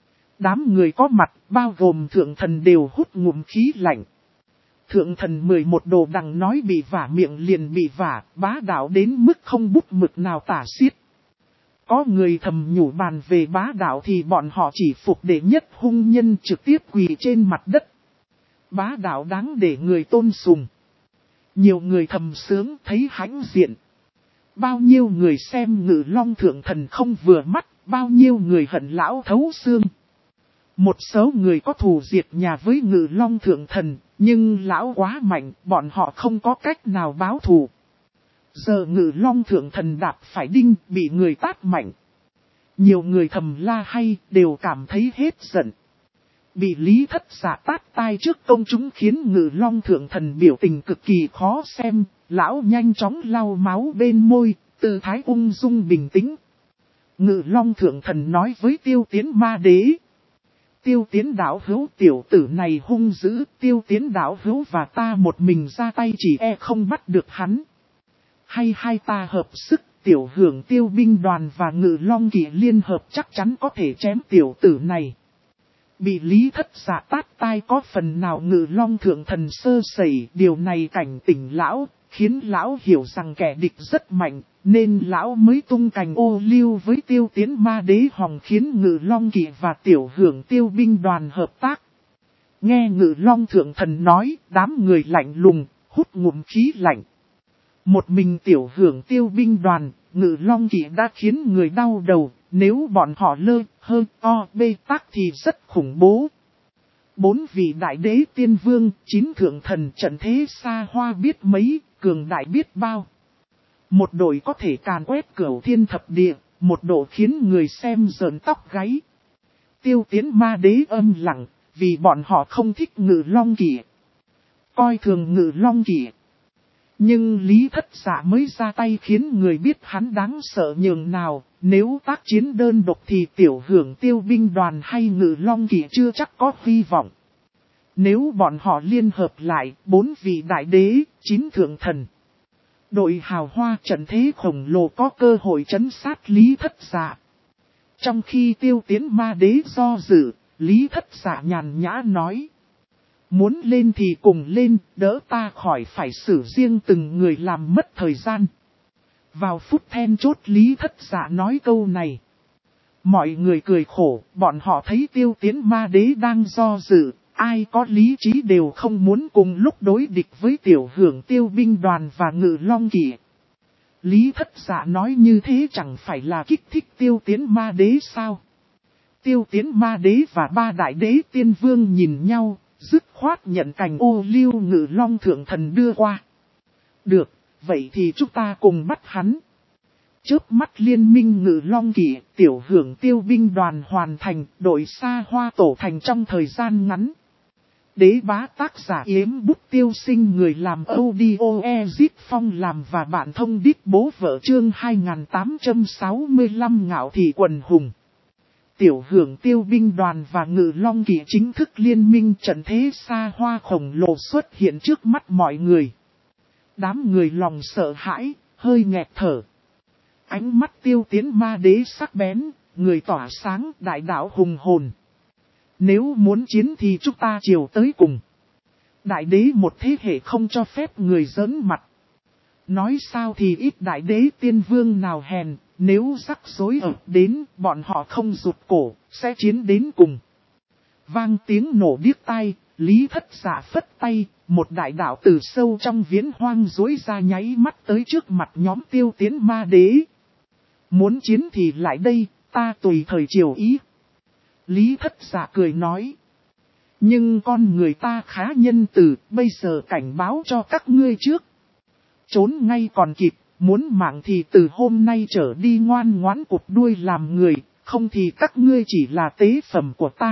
Đám người có mặt, bao gồm Thượng Thần đều hút ngụm khí lạnh. Thượng Thần 11 đồ đằng nói bị vả miệng liền bị vả, bá đạo đến mức không bút mực nào tả xiết. Có người thầm nhủ bàn về bá đạo thì bọn họ chỉ phục đệ nhất hung nhân trực tiếp quỳ trên mặt đất. Bá đạo đáng để người tôn sùng. Nhiều người thầm sướng thấy hãnh diện. Bao nhiêu người xem Ngự Long Thượng Thần không vừa mắt, bao nhiêu người hận lão thấu xương. Một số người có thù diệt nhà với Ngự Long Thượng Thần, nhưng lão quá mạnh, bọn họ không có cách nào báo thù. Giờ Ngự Long Thượng Thần đạp phải đinh, bị người tát mạnh. Nhiều người thầm la hay, đều cảm thấy hết giận. Bị Lý Thất Giả tát tai trước công chúng khiến Ngự Long Thượng Thần biểu tình cực kỳ khó xem, lão nhanh chóng lau máu bên môi, tư thái ung dung bình tĩnh. Ngự Long Thượng Thần nói với Tiêu Tiến Ma Đế. Tiêu Tiến đạo hữu, tiểu tử này hung dữ, Tiêu Tiến đạo hữu và ta một mình ra tay chỉ không bắt được hắn. Hay hai ta hợp sức, tiểu hưởng Tiêu binh đoàn và Ngự Long Kỵ liên hợp chắc chắn có thể chém tiểu tử này. Bị Lý Thất Giả tát tai có phần nào Ngự Long Thượng Thần sơ sẩy, điều này cảnh tỉnh lão, khiến lão hiểu rằng kẻ địch rất mạnh, nên lão mới tung cành ô liu với Tiêu Tiến Ma Đế hòng khiến Ngự Long Kỵ và tiểu hưởng Tiêu binh đoàn hợp tác. Nghe Ngự Long Thượng Thần nói, đám người lạnh lùng, hút ngụm khí lạnh. Một mình tiểu hưởng Tiêu binh đoàn, Ngự Long Kỵ đã khiến người đau đầu, nếu bọn họ lơ, hơ, o, bê tắc thì rất khủng bố. 4 vị đại đế tiên vương, 9 thượng thần trận thế xa hoa biết mấy, cường đại biết bao. Một đội có thể càn quét cửu thiên thập địa, một đội khiến người xem rợn tóc gáy. Tiêu Tiến Ma Đế âm lặng, vì bọn họ không thích Ngự Long Kỵ, coi thường Ngự Long Kỵ. Nhưng Lý Thất Giả mới ra tay khiến người biết hắn đáng sợ nhường nào, nếu tác chiến đơn độc thì tiểu hưởng Tiêu binh đoàn hay Ngự Long Kỵ chưa chắc có hy vọng. Nếu bọn họ liên hợp lại, 4 vị đại đế, 9 thượng thần, đội hào hoa trận thế khổng lồ có cơ hội trấn sát Lý Thất Giả. Trong khi Tiêu Tiến Ma Đế do dự, Lý Thất Giả nhàn nhã nói. Muốn lên thì cùng lên, đỡ ta khỏi phải xử riêng từng người làm mất thời gian. Vào phút then chốt Lý Thất Giả nói câu này. Mọi người cười khổ, bọn họ thấy Tiêu Tiến Ma Đế đang do dự, ai có lý trí đều không muốn cùng lúc đối địch với tiểu hưởng Tiêu binh đoàn và Ngự Long Kỵ. Lý Thất Giả nói như thế chẳng phải là kích thích Tiêu Tiến Ma Đế sao? Tiêu Tiến Ma Đế và 3 đại đế tiên vương nhìn nhau, dứt khoát nhận cành ô liu Ngự Long Thượng Thần đưa qua. Được, vậy thì chúng ta cùng bắt hắn. Chớp mắt liên minh Ngự Long Kỵ, tiểu hưởng Tiêu binh đoàn hoàn thành, đội xa hoa tổ thành trong thời gian ngắn. Đế bá tác giả Yếm Bút Tiêu Sinh, người làm audio Ezip Phong làm và bạn thông đít bố vợ chương 2865 ngạo thị quần hùng. Tiểu hưởng Tiêu binh đoàn và Ngự Long Kỵ chính thức liên minh, trận thế xa hoa khổng lồ xuất hiện trước mắt mọi người. Đám người lòng sợ hãi, hơi nghẹt thở. Ánh mắt Tiêu Tiến Ma Đế sắc bén, người tỏa sáng, đại đạo hùng hồn. Nếu muốn chiến thì chúng ta chiều tới cùng. Đại đế một thế hệ không cho phép người giỡn mặt. Nói sao thì ít đại đế tiên vương nào hèn, nếu rắc rối ập đến, bọn họ không rụt cổ, sẽ chiến đến cùng. Vang tiếng nổ điếc tai, Lý Thất Giả phất tay, một đại đạo từ sâu trong viễn hoang dối ra nháy mắt tới trước mặt nhóm Tiêu Tiến Ma Đế. Muốn chiến thì lại đây, ta tùy thời chiều ý. Lý Thất Dạ cười nói. Nhưng con người ta khá nhân từ, bây giờ cảnh báo cho các ngươi trước. Trốn ngay còn kịp, muốn mạng thì từ hôm nay trở đi ngoan ngoãn cụp đuôi làm người, không thì các ngươi chỉ là tế phẩm của ta.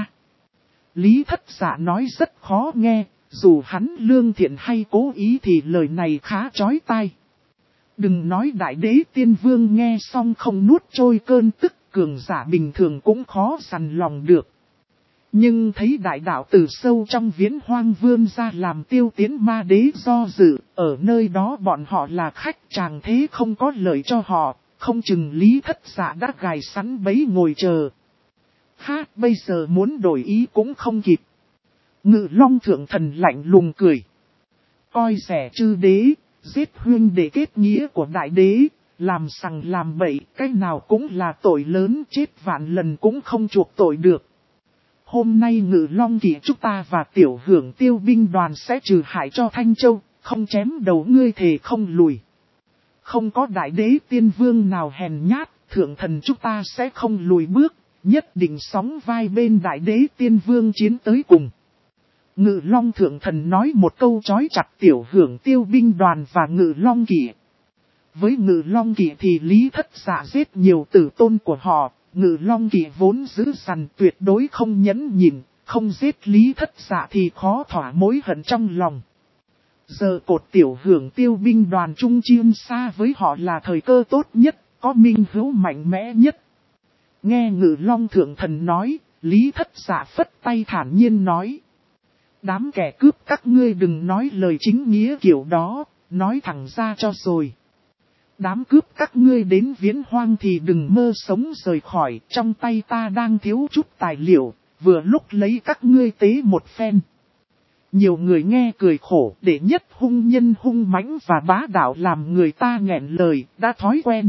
Lý Thất Dạ nói rất khó nghe, dù hắn lương thiện hay cố ý thì lời này khá chói tai. Đừng nói đại đế tiên vương nghe xong không nuốt trôi cơn tức, cường giả bình thường cũng khó dằn lòng được. Nhưng thấy đại đạo từ sâu trong viễn hoang vươn ra làm Tiêu Tiến ma đế do dự, ở nơi đó bọn họ là khách chàng thế không có lợi cho họ, không chừng Lý Thất Dạ đã gài sẵn bẫy ngồi chờ. Ha, bây giờ muốn đổi ý cũng không kịp. Ngự Long thượng thần lạnh lùng cười. Coi rẻ chư đế, giết huynh để kết nghĩa của đại đế, làm sằng làm bậy, cái nào cũng là tội lớn, chết vạn lần cũng không chuộc tội được. Hôm nay Ngự Long Kỵ chúng ta và tiểu hưởng tiêu binh đoàn sẽ trừ hại cho Thanh Châu, không chém đầu ngươi thề không lùi. Không có đại đế tiên vương nào hèn nhát, thượng thần chúng ta sẽ không lùi bước, nhất định sóng vai bên đại đế tiên vương chiến tới cùng. Ngự Long thượng thần nói một câu chói chặt tiểu hưởng tiêu binh đoàn và Ngự Long Kỵ. Với Ngự Long Kỵ thì Lý Thất Dạ giết nhiều tử tôn của họ. Ngự Long Kỵ vốn giữ sẵn tuyệt đối không nhẫn nhịn, không giết Lý Thất Dạ thì khó thỏa mối hận trong lòng. Giờ cột tiểu hưởng tiêu binh đoàn trung chiêm xa với họ là thời cơ tốt nhất, có minh hữu mạnh mẽ nhất. Nghe Ngự Long thượng thần nói, Lý Thất Dạ phất tay thản nhiên nói. Đám kẻ cướp các ngươi đừng nói lời chính nghĩa kiểu đó, nói thẳng ra cho rồi. Đám cướp các ngươi đến viễn hoang thì đừng mơ sống rời khỏi, trong tay ta đang thiếu chút tài liệu, vừa lúc lấy các ngươi tế một phen. Nhiều người nghe cười khổ, để nhất hung nhân hung mãnh và bá đạo làm người ta nghẹn lời, đã thói quen.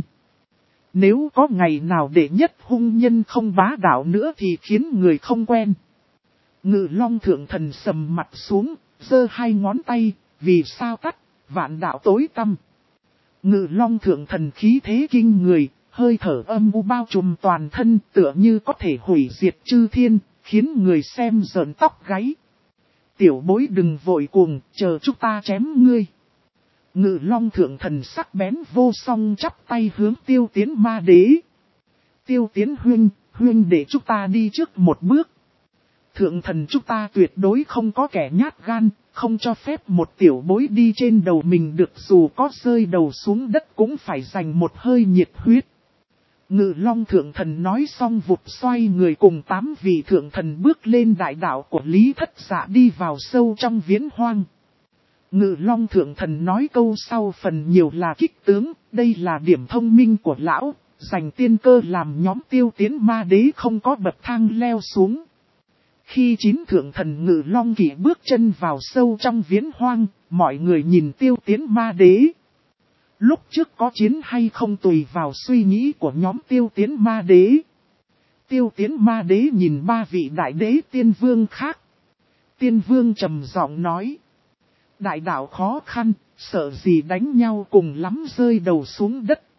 Nếu có ngày nào để nhất hung nhân không bá đạo nữa thì khiến người không quen. Ngự Long thượng thần sầm mặt xuống, giơ hai ngón tay, vì sao tắt, vạn đạo tối tăm. Ngự Long thượng thần khí thế kinh người, hơi thở âm u bao trùm toàn thân tựa như có thể hủy diệt chư thiên, khiến người xem rợn tóc gáy. Tiểu bối đừng vội cuồng, chờ chúng ta chém ngươi. Ngự Long thượng thần sắc bén vô song chắp tay hướng Tiêu Tiến ma đế. Tiêu Tiến huynh để chúng ta đi trước một bước. Thượng thần chúng ta tuyệt đối không có kẻ nhát gan, không cho phép một tiểu bối đi trên đầu mình được, dù có rơi đầu xuống đất cũng phải dành một hơi nhiệt huyết. Ngự Long thượng thần nói xong vụt xoay người cùng 8 vị thượng thần bước lên đại đạo của Lý Thất Dạ đi vào sâu trong viễn hoang. Ngự Long thượng thần nói câu sau phần nhiều là kích tướng, đây là điểm thông minh của lão, dành tiên cơ làm nhóm Tiêu Tiến ma đế không có bậc thang leo xuống. Khi 9 thượng thần Ngự Long Kỵ bước chân vào sâu trong viễn hoang, mọi người nhìn Tiêu Tiến ma đế. Lúc trước có chiến hay không tùy vào suy nghĩ của nhóm Tiêu Tiến ma đế. Tiêu Tiến ma đế nhìn 3 vị đại đế tiên vương khác. Tiên vương trầm giọng nói. Đại đạo khó khăn, sợ gì đánh nhau cùng lắm rơi đầu xuống đất.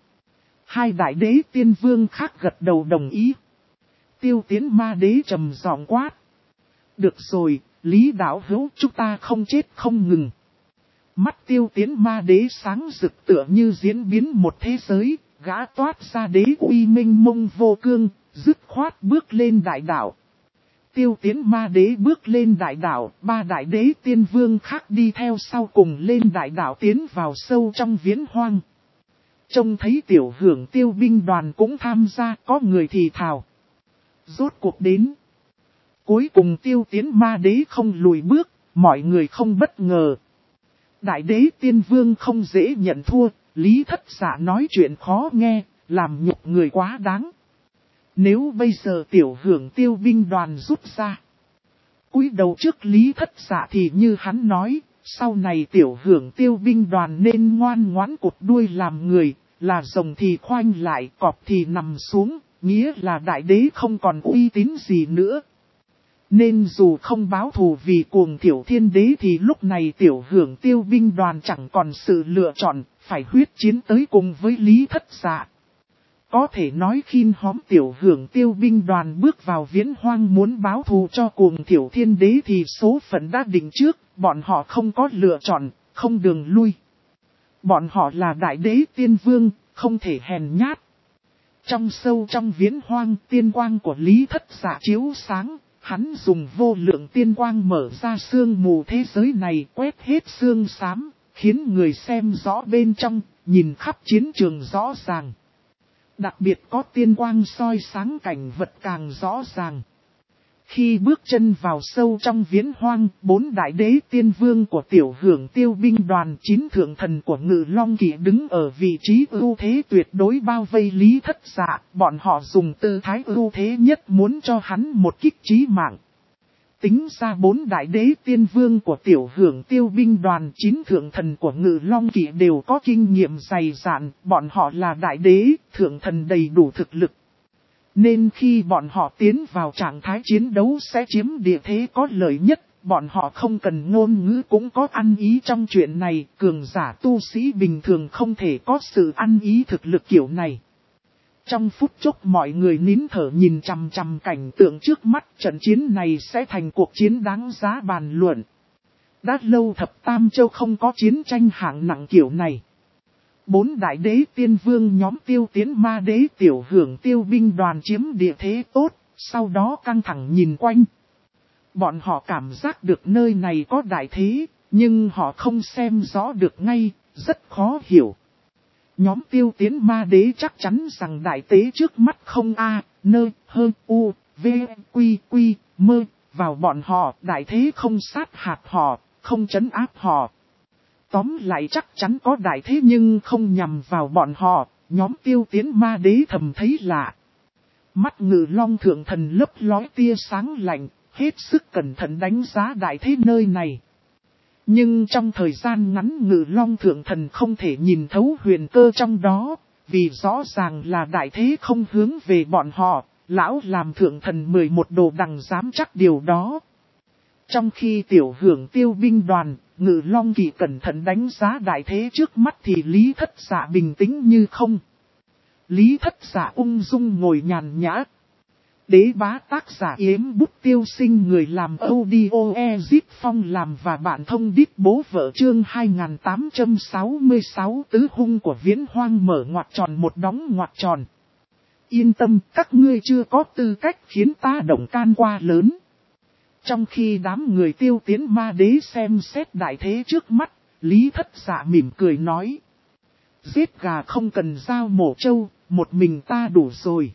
2 đại đế tiên vương khác gật đầu đồng ý. Tiêu Tiến ma đế trầm giọng quát. Được rồi, Lý đạo hữu chúng ta không chết không ngừng. Mắt Tiêu Tiến ma đế sáng rực tựa như diễn biến một thế giới, gã toát ra đế uy minh mông vô cương, dứt khoát bước lên đại đạo. Tiêu Tiến ma đế bước lên đại đạo, 3 đại đế tiên vương khác đi theo sau cùng lên đại đạo tiến vào sâu trong viễn hoang. Trông thấy tiểu hưởng tiêu binh đoàn cũng tham gia, có người thì thào. Rốt cuộc đến. Cuối cùng Tiêu Tiến ma đế không lùi bước, mọi người không bất ngờ. Đại đế tiên vương không dễ nhận thua, Lý Thất Dạ nói chuyện khó nghe, làm nhục người quá đáng. Nếu bây giờ tiểu hưởng tiêu binh đoàn rút ra, cúi đầu trước Lý Thất Dạ thì như hắn nói, sau này tiểu hưởng tiêu binh đoàn nên ngoan ngoãn cụt đuôi làm người, là rồng thì khoanh lại, cọp thì nằm xuống, nghĩa là đại đế không còn uy tín gì nữa. Nên dù không báo thù vì cuồng thiểu thiên đế thì lúc này tiểu hưởng tiêu binh đoàn chẳng còn sự lựa chọn, phải huyết chiến tới cùng với Lý Thất Dạ. Có thể nói khiên hóm tiểu hưởng tiêu binh đoàn bước vào viễn hoang muốn báo thù cho cuồng Tiểu Thiên Đế thì số phận đã định trước, bọn họ không có lựa chọn, không đường lui. Bọn họ là đại đế tiên vương, không thể hèn nhát. Trong sâu trong viễn hoang, tiên quang của Lý Thất Dạ chiếu sáng, hắn dùng vô lượng tiên quang mở ra sương mù thế giới này, quét hết sương xám, khiến người xem rõ bên trong, nhìn khắp chiến trường rõ ràng. Đặc biệt có tiên quang soi sáng cảnh vật càng rõ ràng. Khi bước chân vào sâu trong viễn hoang, 4 đại đế tiên vương của tiểu hưởng tiêu binh đoàn 9 thượng thần của Ngự Long Kỵ đứng ở vị trí ưu thế tuyệt đối bao vây Lý Thất Dạ. Bọn họ dùng tư thái ưu thế nhất muốn cho hắn một kích chí mạng. Tính ra 4 đại đế tiên vương của tiểu hưởng tiêu binh đoàn 9 thượng thần của Ngự Long Kỵ đều có kinh nghiệm dày dạn, bọn họ là đại đế, thượng thần đầy đủ thực lực. Nên khi bọn họ tiến vào trạng thái chiến đấu sẽ chiếm địa thế có lợi nhất, bọn họ không cần ngôn ngữ cũng có ăn ý trong chuyện này, cường giả tu sĩ bình thường không thể có sự ăn ý thực lực kiểu này. Trong phút chốc mọi người nín thở nhìn chằm chằm cảnh tượng trước mắt, trận chiến này sẽ thành cuộc chiến đáng giá bàn luận. Đã lâu thập tam châu không có chiến tranh hạng nặng kiểu này. 4 đại đế tiên vương nhóm Tiêu Tiến Ma Đế tiểu hưởng tiêu binh đoàn chiếm địa thế tốt, sau đó căng thẳng nhìn quanh. Bọn họ cảm giác được nơi này có đại thế, nhưng họ không xem rõ được ngay, rất khó hiểu. Nhóm Tiêu Tiến Ma Đế chắc chắn rằng đại tế trước mắt không a, nơ, hơ, u, v, quy, quy, mơ, vào bọn họ, đại thế không sát hạt họ, không trấn áp họ. Tóm lại chắc chắn có đại thế nhưng không nhằm vào bọn họ, nhóm Tiêu Tiến Ma Đế thầm thấy lạ. Mắt Ngự Long thượng thần lấp lói tia sáng lạnh, hết sức cẩn thận đánh giá đại thế nơi này. Nhưng trong thời gian ngắn Ngự Long thượng thần không thể nhìn thấu huyền cơ trong đó, vì rõ ràng là đại thế không hướng về bọn họ, lão làm thượng thần 11 đồ đằng dám chắc điều đó. Trong khi tiểu hưởng tiêu binh đoàn, Ngự Long Kỵ cẩn thận đánh giá đại thế trước mắt thì Lý Thất Dạ bình tĩnh như không. Lý Thất Dạ ung dung ngồi nhàn nhã. Đế bá tác giả Yếm Bút Tiêu Sinh người làm audio Ezip Phong làm và bạn thông đít bố vợ chương 2866 tứ hung của viễn hoang mở ngoặc tròn một đóng ngoặc tròn. Yên tâm, các ngươi chưa có tư cách khiến ta động can qua lớn. Trong khi đám người Tiêu Tiến Ma Đế xem xét đại thế trước mắt, Lý Thất Dạ mỉm cười nói. Giết gà không cần dao mổ trâu, một mình ta đủ rồi.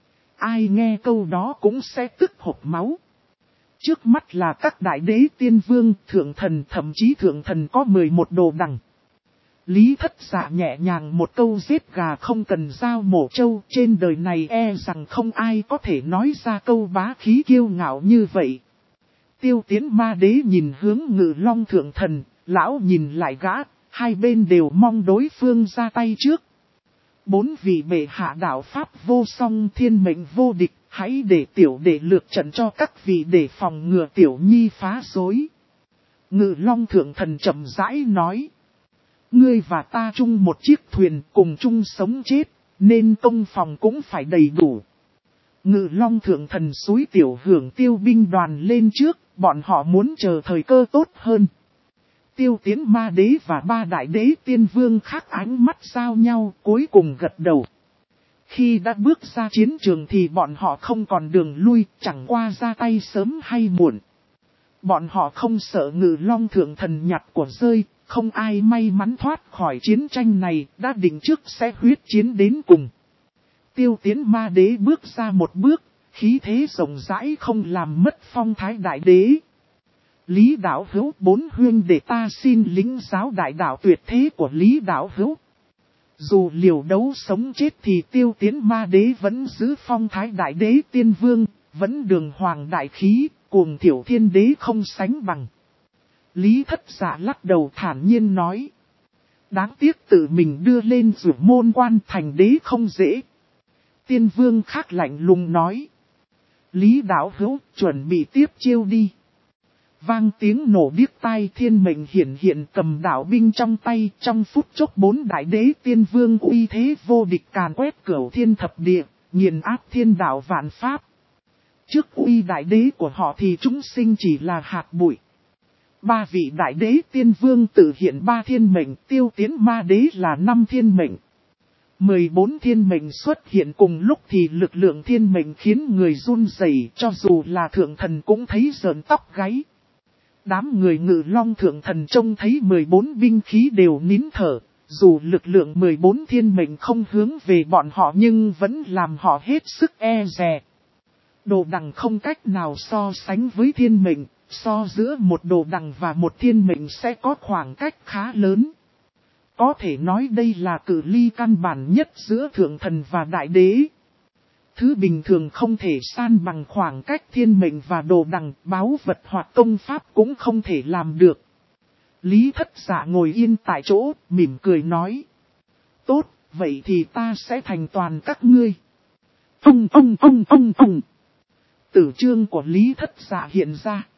Ai nghe câu đó cũng sẽ tức hộc máu. Trước mắt là các đại đế tiên vương, thượng thần, thậm chí thượng thần có 11 đồ đằng. Lý Thất Dạ nhẹ nhàng một câu giết gà không cần dao mổ trâu, trên đời này e rằng không ai có thể nói ra câu bá khí kiêu ngạo như vậy. Tiêu Tiến Ma Đế nhìn hướng Ngự Long thượng thần, lão nhìn lại gã, hai bên đều mong đối phương ra tay trước. 4 vị bệ hạ đạo pháp vô song thiên mệnh vô địch, hãy để tiểu đệ lược trận cho các vị để phòng ngừa tiểu nhi phá rối. Ngự Long thượng thần chậm rãi nói. Ngươi và ta chung một chiếc thuyền cùng chung sống chết, nên công phòng cũng phải đầy đủ. Ngự Long thượng thần xúi tiểu hưởng tiêu binh đoàn lên trước, bọn họ muốn chờ thời cơ tốt hơn. Tiêu Tiến Ma Đế và 3 đại đế tiên vương khác ánh mắt giao nhau, cuối cùng gật đầu. Khi đã bước ra chiến trường thì bọn họ không còn đường lui, chẳng qua ra tay sớm hay muộn. Bọn họ không sợ Ngự Long thượng thần nhặt của rơi, không ai may mắn thoát khỏi chiến tranh này, đã định trước sẽ huyết chiến đến cùng. Tiêu Tiến Ma Đế bước ra một bước, khí thế rộng rãi không làm mất phong thái đại đế. Lý Đạo Hữu 4 huynh để ta xin lĩnh giáo đại đạo tuyệt thế của Lý Đạo Hữu. Dù liều đấu sống chết thì Tiêu Tiến Ma Đế vẫn giữ phong thái đại đế tiên vương, vẫn đường hoàng đại khí, cuồng Tiểu Thiên Đế không sánh bằng. Lý Thất Dạ lắc đầu thản nhiên nói. Đáng tiếc tự mình đưa lên rủ môn quan thành đế không dễ. Tiên vương khác lạnh lùng nói. Lý Đạo Hữu chuẩn bị tiếp chiêu đi. Vang tiếng nổ điếc tai, thiên mệnh hiển hiện cầm đạo binh trong tay, trong phút chốc 4 đại đế tiên vương uy thế vô địch càn quét cửu thiên thập địa, nghiền áp thiên đạo vạn pháp. Trước uy đại đế của họ thì chúng sinh chỉ là hạt bụi. 3 vị đại đế tiên vương tự hiện 3 thiên mệnh, tiêu tiến ma đế là 5 thiên mệnh. 14 thiên mệnh xuất hiện cùng lúc thì lực lượng thiên mệnh khiến người run rẩy, cho dù là thượng thần cũng thấy rợn tóc gáy. Đám người Ngự Long thượng thần trông thấy 14 binh khí đều nín thở, dù lực lượng 14 thiên mệnh không hướng về bọn họ nhưng vẫn làm họ hết sức e dè. Đồ đằng không cách nào so sánh với thiên mệnh, so giữa một đồ đằng và một thiên mệnh sẽ có khoảng cách khá lớn. Có thể nói đây là cự ly căn bản nhất giữa thượng thần và đại đế. Thứ bình thường không thể san bằng khoảng cách thiên mệnh và đồ đằng, báu vật hoặc công pháp cũng không thể làm được. Lý Thất Dạ ngồi yên tại chỗ, mỉm cười nói. Tốt, vậy thì ta sẽ thành toàn các ngươi. Ông. Tử chương của Lý Thất Dạ hiện ra.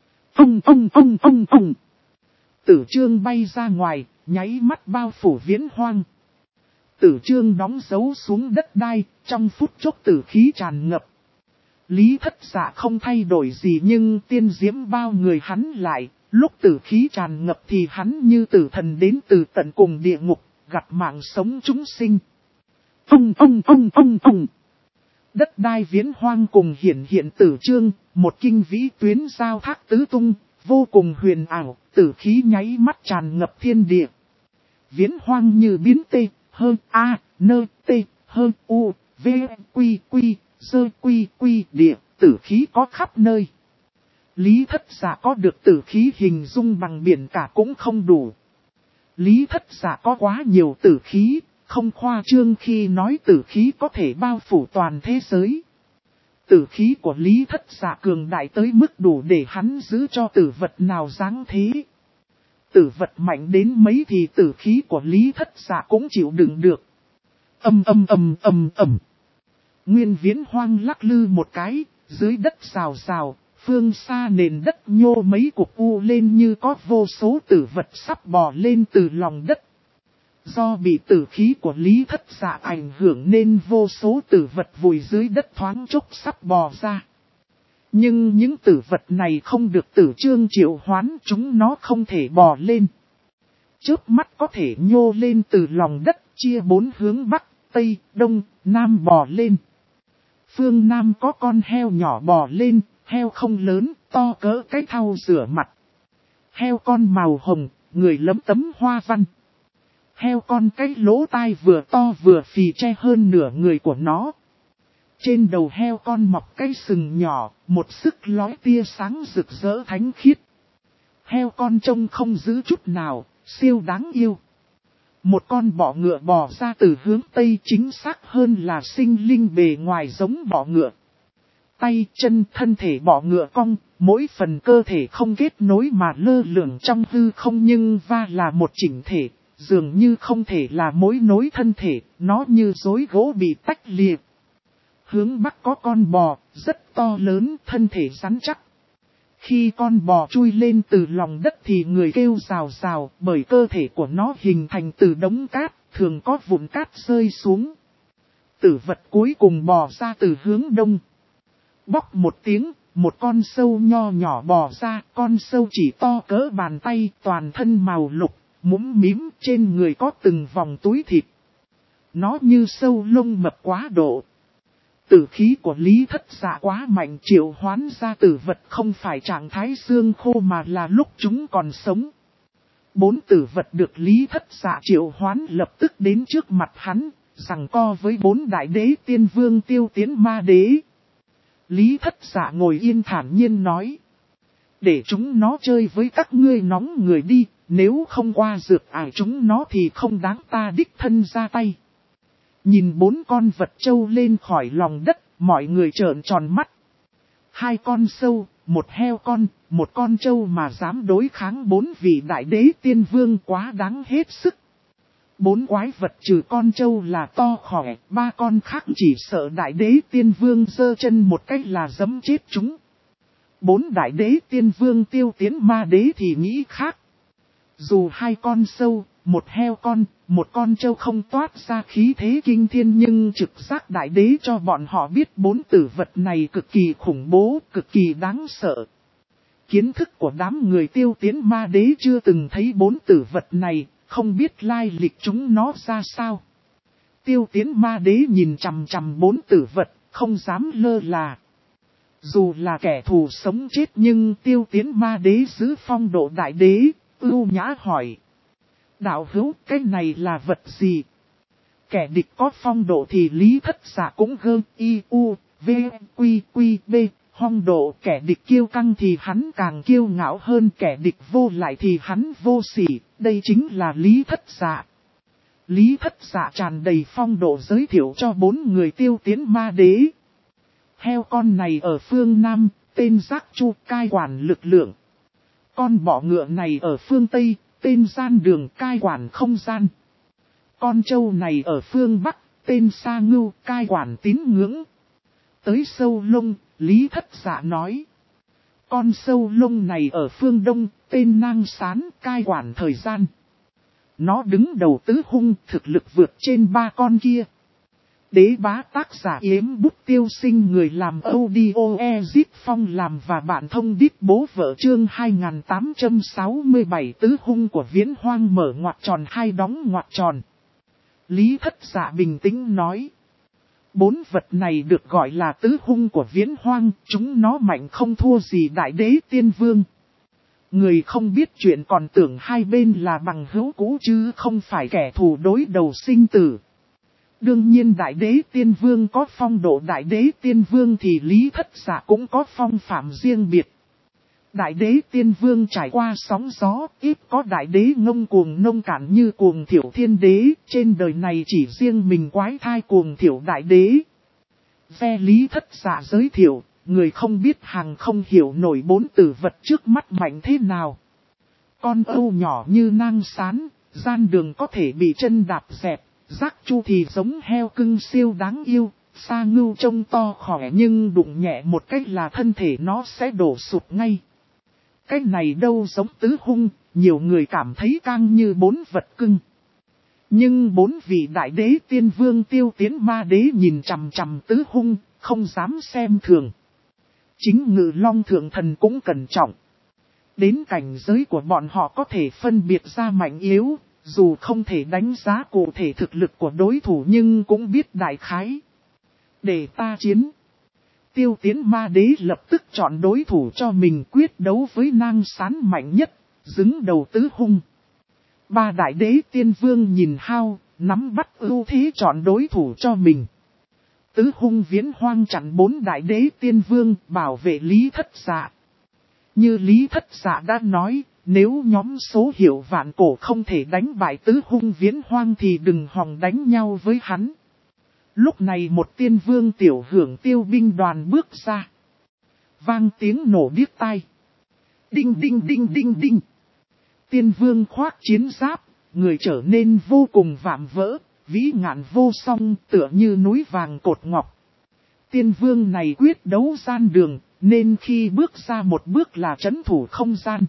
Ông. Tử chương bay ra ngoài, nháy mắt bao phủ Viễn Hoang. Tử chương đóng dấu xuống đất đai, trong phút chốc tử khí tràn ngập. Lý Thất Dạ không thay đổi gì nhưng tiên diễm bao người hắn lại, lúc tử khí tràn ngập thì hắn như tử thần đến từ tận cùng địa ngục, gặt mạng sống chúng sinh. Ông. Đất đai Viễn Hoang cùng hiện tử chương, một kinh vĩ tuyến giao thác tứ tung, vô cùng huyền ảo, tử khí nháy mắt tràn ngập thiên địa. Viễn Hoang như biến tê, hơn A, nơ, tê, hơn U, V, quy, sơ quy, địa, tử khí có khắp nơi. Lý Thất Dạ có được tử khí hình dung bằng biển cả cũng không đủ. Lý Thất Dạ có quá nhiều tử khí, không khoa trương khi nói tử khí có thể bao phủ toàn thế giới. Tử khí của Lý Thất Dạ cường đại tới mức đủ để hắn giữ cho tử vật nào dáng thế. Tử vật mạnh đến mấy thì tử khí của Lý Thất Dạ cũng chịu đựng được. Ầm. Nguyên Viễn Hoang lắc lư một cái, dưới đất xào xào, phương xa nền đất nhô mấy cục u lên như có vô số tử vật sắp bò lên từ lòng đất. Do bị tử khí của Lý Thất Dạ ảnh hưởng nên vô số tử vật vùi dưới đất thoáng chốc sắp bò ra. Nhưng những tử vật này không được Tử Chương triệu hoán, chúng nó không thể bò lên. Chớp mắt có thể nhô lên từ lòng đất, chia 4 hướng Bắc, Tây, Đông, Nam bò lên. Phương Nam có con heo nhỏ bò lên, heo không lớn, to cỡ cái thau rửa mặt. Heo con màu hồng, người lấm tấm hoa văn. Heo con cái lỗ tai vừa to vừa phì che hơn nửa người của nó. Trên đầu heo con mọc cái sừng nhỏ, một sức lóe tia sáng rực rỡ thánh khiết. Heo con trông không giữ chút nào, siêu đáng yêu. Một con bọ ngựa bò ra từ hướng Tây, chính xác hơn là sinh linh bề ngoài giống bọ ngựa. Tay, chân, thân thể bọ ngựa cong, mỗi phần cơ thể không kết nối mà lơ lửng trong hư không nhưng là một chỉnh thể, dường như không thể là mối nối thân thể, nó như rối gỗ bị tách liệt. Hướng Bắc có con bò, rất to lớn, thân thể rắn chắc. Khi con bò chui lên từ lòng đất thì người kêu rào rào, bởi cơ thể của nó hình thành từ đống cát, thường có vụn cát rơi xuống. Tử vật cuối cùng bò ra từ hướng đông. Bóc một tiếng, một con sâu nho nhỏ bò ra, con sâu chỉ to cỡ bàn tay, toàn thân màu lục, mũm mím, trên người có từng vòng túi thịt. Nó như sâu lông mập quá độ. Tử khí của Lý Thất Dạ quá mạnh, triệu hoán ra tử vật không phải trạng thái xương khô mà là lúc chúng còn sống. 4 tử vật được Lý Thất Dạ triệu hoán lập tức đến trước mặt hắn, giằng co với 4 đại đế tiên vương tiêu tiến ma đế. Lý Thất Dạ ngồi yên thản nhiên nói. Để chúng nó chơi với các ngươi nóng người đi, nếu không qua dược ải chúng nó thì không đáng ta đích thân ra tay. Nhìn 4 con vật trâu lên khỏi lòng đất, mọi người trợn tròn mắt. 2 con sâu, 1 heo con, 1 con trâu mà dám đối kháng 4 vị đại đế tiên vương quá đáng hết sức. 4 quái vật trừ con trâu là to khỏe, 3 con khác chỉ sợ đại đế tiên vương giơ chân một cách là giẫm chết chúng. 4 đại đế tiên vương Tiêu Tiến Ma Đế thì nghĩ khác. Dù 2 con sâu, 1 heo con, 1 con trâu không toát ra khí thế kinh thiên, nhưng trực giác đại đế cho bọn họ biết 4 tử vật này cực kỳ khủng bố, cực kỳ đáng sợ. Kiến thức của đám người Tiêu Tiến Ma Đế chưa từng thấy 4 tử vật này, không biết lai lịch chúng nó ra sao. Tiêu Tiến Ma Đế nhìn chằm chằm 4 tử vật, không dám lơ là. Dù là kẻ thù sống chết nhưng Tiêu Tiến Ma Đế giữ phong độ đại đế, ưu nhã hỏi. Đạo hữu, cái này là vật gì? Kẻ địch có phong độ thì Lý Thất Dạ cũng gơ y u, v, quy quy b, phong độ. Kẻ địch kiêu căng thì hắn càng kiêu ngạo hơn, kẻ địch vô lại thì hắn vô sỉ, đây chính là Lý Thất Dạ. Lý Thất Dạ tràn đầy phong độ giới thiệu cho 4 người Tiêu Tiến Ma Đế. Heo con này ở phương Nam, tên Giác Chu, cai quản lực lượng. Con bọ ngựa này ở phương Tây, tên Gian Đường, cai quản không gian. Con trâu này ở phương Bắc, tên Sa Ngưu, cai quản tín ngưỡng. Tới sâu lông, Lý Thất Dạ nói. Con sâu lông này ở phương Đông, tên Nang Sán, cai quản thời gian. Nó đứng đầu tứ hung, thực lực vượt trên 3 con kia. Đế bá tác giả Yếm Bút Tiêu Sinh, người làm audio Ezip Phong làm và bạn thông điệp bố vợ, chương 2867 tứ hung của Viễn Hoang mở ngoặc tròn 2 đóng ngoặc tròn. Lý Thất Dạ bình tĩnh nói. 4 vật này được gọi là tứ hung của Viễn Hoang, chúng nó mạnh không thua gì đại đế tiên vương. Người không biết chuyện còn tưởng hai bên là bằng hữu cũ chứ không phải kẻ thù đối đầu sinh tử. Đương nhiên đại đế tiên vương có phong độ đại đế tiên vương thì Lý Thất Dạ cũng có phong phạm riêng biệt. Đại đế tiên vương trải qua sóng gió, ít có đại đế ngông cuồng nông cạn như Cuồng Thiểu Thiên Đế, trên đời này chỉ riêng mình quái thai Cuồng Thiểu Đại Đế. Ve Lý Thất Dạ giới thiệu, người không biết hàng không hiểu nổi 4 tử vật trước mắt mạnh thế nào. Con âu nhỏ như Nang Sán, Gian Đường có thể bị chân đạp dẹp. Giác Chu thì giống heo cưng siêu đáng yêu, Sa Ngưu trông to khỏe nhưng đụng nhẹ một cách là thân thể nó sẽ đổ sụp ngay. Cái này đâu giống tứ hung, nhiều người cảm thấy căng như 4 vật cưng. Nhưng 4 vị đại đế tiên vương Tiêu Tiến Ma Đế nhìn chằm chằm tứ hung, không dám xem thường. Chính Ngự Long Thượng Thần cũng cẩn trọng. Đến cảnh giới của bọn họ có thể phân biệt ra mạnh yếu. Dù không thể đánh giá cụ thể thực lực của đối thủ nhưng cũng biết đại khái. Để ta chiến. Tiêu Tiến Ma Đế lập tức chọn đối thủ cho mình quyết đấu với Nang Sán mạnh nhất, xứng đầu tứ hung. 3 đại đế tiên vương nhìn hao, nắm bắt ưu thế chọn đối thủ cho mình. Tứ hung Viễn Hoang chặn 4 đại đế tiên vương bảo vệ Lý Thất Dạ. Như Lý Thất Dạ đã nói. Nếu nhóm số hiệu vạn cổ không thể đánh bại tứ hung Viễn Hoang thì đừng hòng đánh nhau với hắn. Lúc này một tiên vương tiểu hưởng tiêu binh đoàn bước ra. Vang tiếng nổ điếc tai. Đinh đinh đinh đinh đinh. Tiên vương khoác chiến giáp, người trở nên vô cùng vạm vỡ, vĩ ngạn vô song tựa như núi vàng cột ngọc. Tiên vương này quyết đấu gian đường, nên khi bước ra một bước là trấn thủ không gian.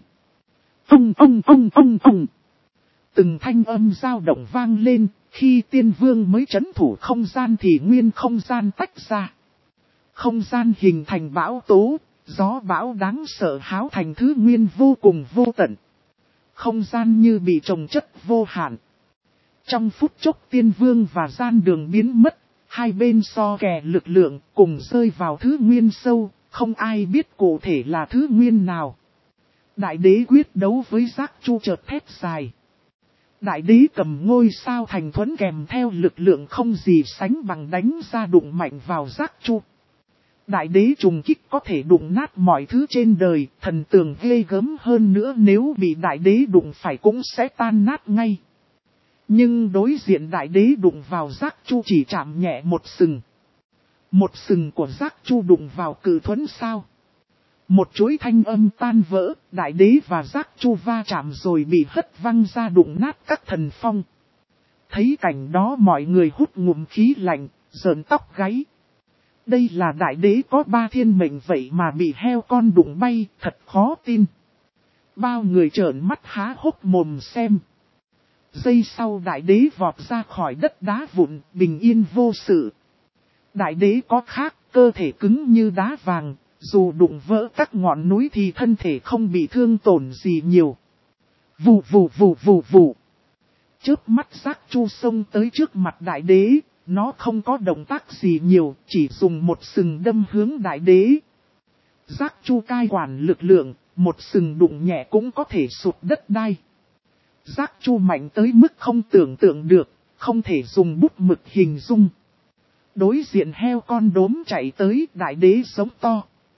Ông. Từng thanh âm dao động vang lên, khi tiên vương mới trấn thủ không gian thì nguyên không gian tách ra. Không gian hình thành bão tố, gió bão đáng sợ háo thành thứ nguyên vô cùng vô tận. Không gian như bị trồng chất vô hạn. Trong phút chốc tiên vương và gian đường biến mất, hai bên so kè lực lượng cùng rơi vào thứ nguyên sâu, không ai biết cụ thể là thứ nguyên nào. Đại đế quyết đấu với Giác Chu chợt thét dài. Đại đế cầm ngôi sao thành thuẫn kèm theo lực lượng không gì sánh bằng đánh ra đụng mạnh vào Giác Chu. Đại đế trùng kích có thể đụng nát mọi thứ trên đời, thần tường ghê gớm hơn nữa nếu bị đại đế đụng phải cũng sẽ tan nát ngay. Nhưng đối diện đại đế đụng vào Giác Chu chỉ chạm nhẹ một sừng. Một sừng của Giác Chu đụng vào cự thuẫn sao. Một chuỗi thanh âm tan vỡ, đại đế và Giác Chu va chạm rồi bị hất văng ra đụng nát các thần phong. Thấy cảnh đó mọi người hút ngụm khí lạnh, rợn tóc gáy. Đây là đại đế có 3 thiên mệnh vậy mà bị heo con đụng bay, thật khó tin. Bao người trợn mắt há hốc mồm xem. Giây sau đại đế vọt ra khỏi đất đá vụn, bình yên vô sự. Đại đế có khác, cơ thể cứng như đá vàng, dù đụng vỡ các ngọn núi thì thân thể không bị thương tổn gì nhiều. Vù vù vù vù vù. Chớp mắt giác chu xông tới trước mặt đại đế, nó không có động tác gì nhiều, chỉ dùng một sừng đâm hướng đại đế. Giác chu cai quản lực lượng, một sừng đụng nhẹ cũng có thể sụt đất đai. Giác chu mạnh tới mức không tưởng tượng được, không thể dùng bút mực hình dung. Đối diện heo con đốm chạy tới, đại đế giống to.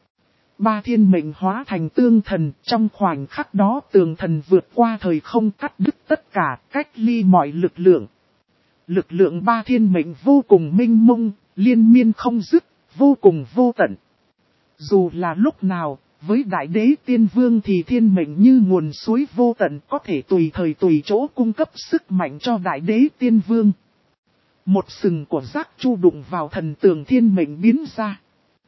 3 thiên mệnh hóa thành tương thần, trong khoảnh khắc đó tường thần vượt qua thời không cắt đứt tất cả, cách ly mọi lực lượng. Lực lượng 3 thiên mệnh vô cùng mênh mông, liên miên không dứt, vô cùng vô tận. Dù là lúc nào, với đại đế tiên vương thì thiên mệnh như nguồn suối vô tận, có thể tùy thời tùy chỗ cung cấp sức mạnh cho đại đế tiên vương. Một sừng của giác chu đụng vào thần tường thiên mệnh biến ra.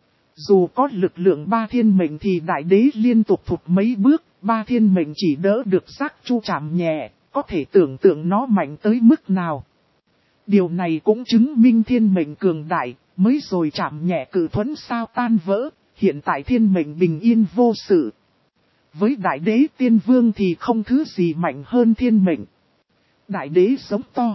Dù có lực lượng 3 thiên mệnh thì đại đế liên tục thụt mấy bước, 3 thiên mệnh chỉ đỡ được giác chu chạm nhẹ, có thể tưởng tượng nó mạnh tới mức nào. Điều này cũng chứng minh thiên mệnh cường đại, mới rồi chạm nhẹ cự thuẫn sao tan vỡ, hiện tại thiên mệnh bình yên vô sự. Với đại đế tiên vương thì không thứ gì mạnh hơn thiên mệnh. Đại đế giống to.